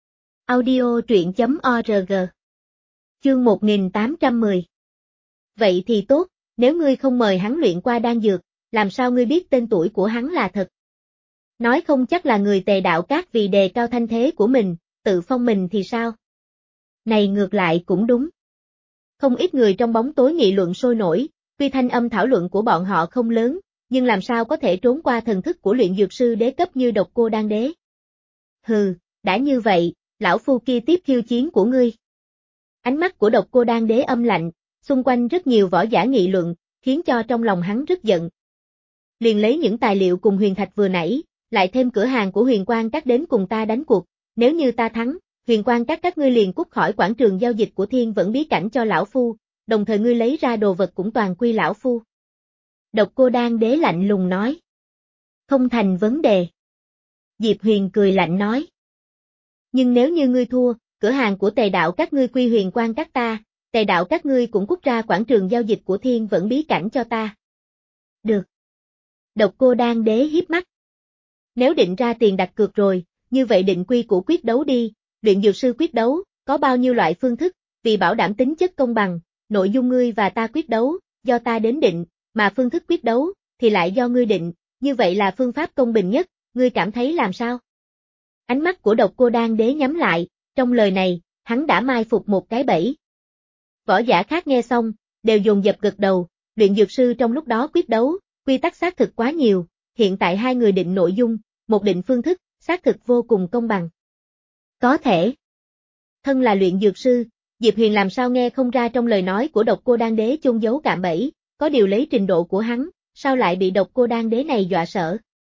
[SPEAKER 1] Audio truyện chấm org. Chương một nghìn tám trăm mười. Vậy thì tốt, nếu ngươi không mời hắn luyện qua đan dược, làm sao ngươi biết tên tuổi của hắn là thật? Nói không chắc là người Tề đạo các vì đề cao thanh thế của mình, tự phong mình thì sao? Này ngược lại cũng đúng. Không ít người trong bóng tối nghị luận sôi nổi, tuy thanh âm thảo luận của bọn họ không lớn, nhưng làm sao có thể trốn qua thần thức của luyện dược sư đế cấp như Độc Cô Đan Đế. Hừ, đã như vậy, lão phu kia tiếp khiêu chiến của ngươi. Ánh mắt của Độc Cô Đan Đế âm lạnh, xung quanh rất nhiều võ giả nghị luận, khiến cho trong lòng hắn rất giận. Liền lấy những tài liệu cùng huyền thạch vừa nãy, lại thêm cửa hàng của Huyền Quang Các đến cùng ta đánh cuộc, nếu như ta thắng, Huyền Quang Các các ngươi liền cút khỏi quảng trường giao dịch của thiên vẫn bí cảnh cho lão phu, đồng thời ngươi lấy ra đồ vật cũng toàn quy lão phu. Độc Cô Đan Đế lạnh lùng nói. Không thành vấn đề. Diệp Huyền cười lạnh nói. Nhưng nếu như ngươi thua, cửa hàng của Tề đạo các ngươi quy Huyền Quang Các ta, Tề đạo các ngươi cũng cút ra quảng trường giao dịch của thiên vẫn bí cảnh cho ta. Được. Độc Cô Đan Đế hiếp mắt. Nếu định ra tiền đặt cược rồi, như vậy định quy của quyết đấu đi, luyện dược sư quyết đấu, có bao nhiêu loại phương thức, vì bảo đảm tính chất công bằng, nội dung ngươi và ta quyết đấu, do ta đến định, mà phương thức quyết đấu, thì lại do ngươi định, như vậy là phương pháp công bình nhất, ngươi cảm thấy làm sao? Ánh mắt của Độc Cô Đan Đế nhắm lại, trong lời này, hắn đã mai phục một cái bẫy. Võ giả khác nghe xong, đều dồn dập gật đầu, luyện dược sư trong lúc đó quyết đấu, quy tắc xác thực quá nhiều, hiện tại hai người định nội dung, một định phương thức, xác thực vô cùng công bằng. Có thể. Thân là luyện dược sư, Diệp Huyền làm sao nghe không ra trong lời nói của Độc Cô Đan Đế chôn giấu cạm bẫy, có điều lấy trình độ của hắn, sao lại bị Độc Cô Đan Đế này dọa sợ.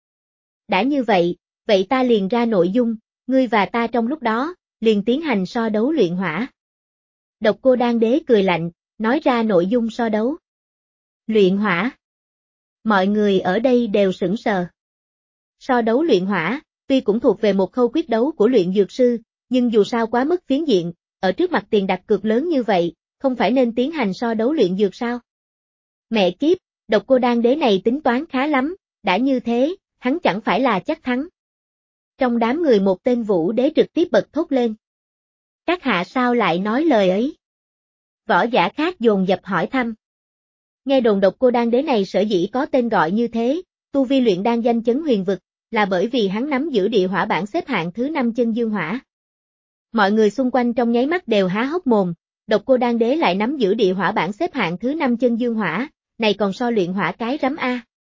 [SPEAKER 1] Đã như vậy, vậy ta liền ra nội dung, ngươi và ta trong lúc đó, liền tiến hành so đấu luyện hỏa. Độc Cô Đan Đế cười lạnh, nói ra nội dung so đấu. Luyện hỏa. Mọi người ở đây đều sững sờ. So đấu luyện hỏa, tuy cũng thuộc về một khâu quyết đấu của luyện dược sư, nhưng dù sao quá mức phiến diện, ở trước mặt tiền đặt cược lớn như vậy, không phải nên tiến hành so đấu luyện dược sao? Mẹ kiếp, Độc Cô Đan Đế này tính toán khá lắm, đã như thế, hắn chẳng phải là chắc thắng. Trong đám người một tên Vũ Đế trực tiếp bật thốt lên. Các hạ sao lại nói lời ấy? Võ giả khác dồn dập hỏi thăm. Nghe đồn Độc Cô Đan Đế này sở dĩ có tên gọi như thế, tu vi luyện đan danh chấn huyền vực, là bởi vì hắn nắm giữ địa hỏa bảng xếp hạng thứ năm chân dương hỏa. Mọi người xung quanh trong nháy mắt đều há hốc mồm, Độc Cô Đan Đế lại nắm giữ địa hỏa bảng xếp hạng thứ năm chân dương hỏa, này còn so luyện hỏa cái rắm a.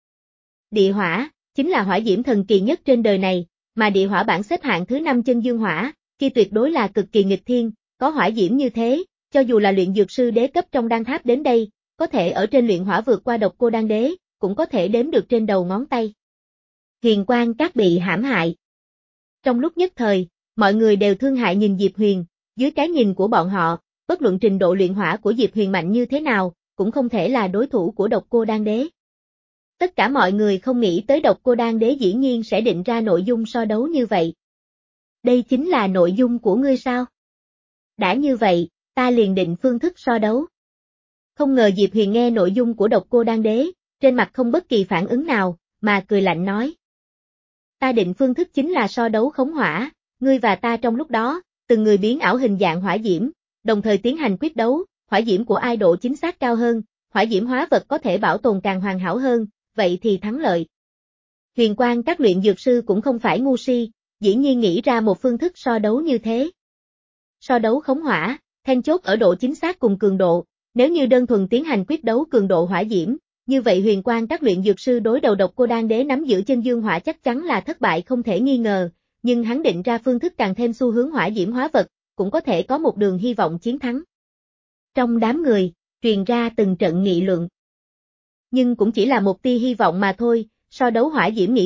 [SPEAKER 1] Địa hỏa, chính là hỏa diễm thần kỳ nhất trên đời này, mà địa hỏa bảng xếp hạng thứ năm chân dương hỏa, kia tuyệt đối là cực kỳ nghịch thiên, có hỏa diễm như thế, cho dù là luyện dược sư đế cấp trong đan tháp đến đây, có thể ở trên luyện hỏa vượt qua Độc Cô Đan Đế, cũng có thể đếm được trên đầu ngón tay. Huyền Quang Các bị hãm hại. Trong lúc nhất thời, mọi người đều thương hại nhìn Diệp Huyền, dưới cái nhìn của bọn họ, bất luận trình độ luyện hỏa của Diệp Huyền mạnh như thế nào, cũng không thể là đối thủ của Độc Cô Đan Đế. Tất cả mọi người không nghĩ tới Độc Cô Đan Đế dĩ nhiên sẽ định ra nội dung so đấu như vậy. Đây chính là nội dung của ngươi sao? Đã như vậy, ta liền định phương thức so đấu. Không ngờ Diệp Huyền nghe nội dung của Độc Cô Đan Đế, trên mặt không bất kỳ phản ứng nào, mà cười lạnh nói. Ta định phương thức chính là so đấu khống hỏa, ngươi và ta trong lúc đó, từng người biến ảo hình dạng hỏa diễm, đồng thời tiến hành quyết đấu, hỏa diễm của ai độ chính xác cao hơn, hỏa diễm hóa vật có thể bảo tồn càng hoàn hảo hơn, vậy thì thắng lợi. Huyền Quang Các luyện dược sư cũng không phải ngu si, dĩ nhiên nghĩ ra một phương thức so đấu như thế. So đấu khống hỏa, then chốt ở độ chính xác cùng cường độ, nếu như đơn thuần tiến hành quyết đấu cường độ hỏa diễm, như vậy Huyền Quang Các luyện dược sư đối đầu Độc Cô Đan Đế nắm giữ chân dương hỏa chắc chắn là thất bại không thể nghi ngờ, nhưng hắn định ra phương thức càng thêm xu hướng hỏa diễm hóa vật, cũng có thể có một đường hy vọng chiến thắng. Trong đám người, truyền ra từng trận nghị luận. Nhưng cũng chỉ là một tia hy vọng mà thôi, so đấu hỏa diễm nghĩ vật,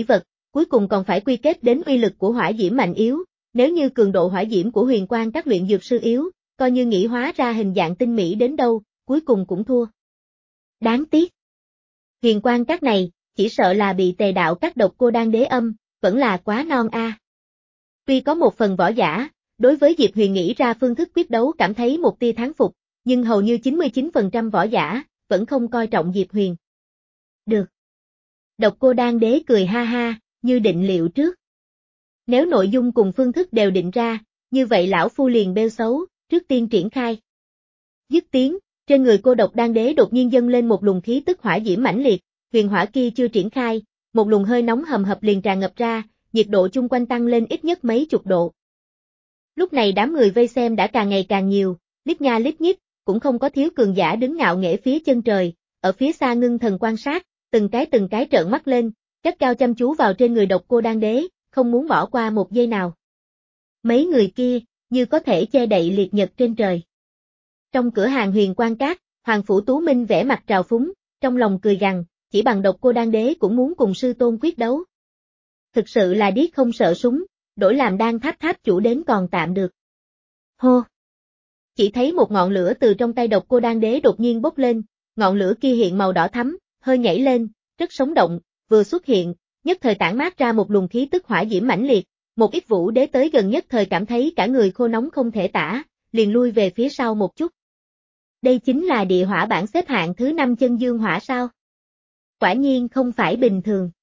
[SPEAKER 1] cuối cùng còn phải quy kết đến uy lực của hỏa diễm mạnh yếu, nếu như cường độ hỏa diễm của huyền quang các luyện dược sư yếu, coi như nghĩ hóa ra hình dạng tinh mỹ đến đâu, cuối cùng cũng thua. Đáng tiếc. Huyền quang các này, chỉ sợ là bị tề đạo các độc cô đan đế âm, vẫn là quá non a. À. Tuy có một phần võ giả, đối với Diệp Huyền nghĩ ra phương thức quyết đấu cảm thấy một tia thán phục, nhưng hầu như chín mươi chín phần trăm võ giả, vẫn không coi trọng Diệp Huyền. Được. Độc cô đan đế cười ha ha, như định liệu trước. Nếu nội dung cùng phương thức đều định ra, như vậy lão phu liền bêu xấu, trước tiên triển khai. Dứt tiếng, trên người cô độc đan đế đột nhiên dâng lên một luồng khí tức hỏa diễm mãnh liệt, huyền hỏa kia chưa triển khai, một luồng hơi nóng hầm hập liền tràn ngập ra, nhiệt độ chung quanh tăng lên ít nhất mấy chục độ. Lúc này đám người vây xem đã càng ngày càng nhiều, lít nha lít nhít, cũng không có thiếu cường giả đứng ngạo nghễ phía chân trời, ở phía xa ngưng thần quan sát, từng cái từng cái trợn mắt lên, gắt cao chăm chú vào trên người độc cô đan đế, không muốn bỏ qua một giây nào. Mấy người kia, như có thể che đậy liệt nhật trên trời. Trong cửa hàng Huyền Quang Các, Hoàng Phủ Tú Minh vẽ mặt trào phúng, trong lòng cười gằn, chỉ bằng độc cô đan đế cũng muốn cùng sư tôn quyết đấu. Thực sự là điếc không sợ súng, đổi làm đan tháp tháp chủ đến còn tạm được. Hô! Chỉ thấy một ngọn lửa từ trong tay độc cô đan đế đột nhiên bốc lên, ngọn lửa kia hiện màu đỏ thắm, hơi nhảy lên, rất sống động, vừa xuất hiện, nhất thời tản mát ra một luồng khí tức hỏa diễm mãnh liệt, một ít vũ đế tới gần nhất thời cảm thấy cả người khô nóng không thể tả, liền lui về phía sau một chút. Đây chính là địa hỏa bảng xếp hạng thứ năm chân dương hỏa sao? Quả nhiên không phải bình thường.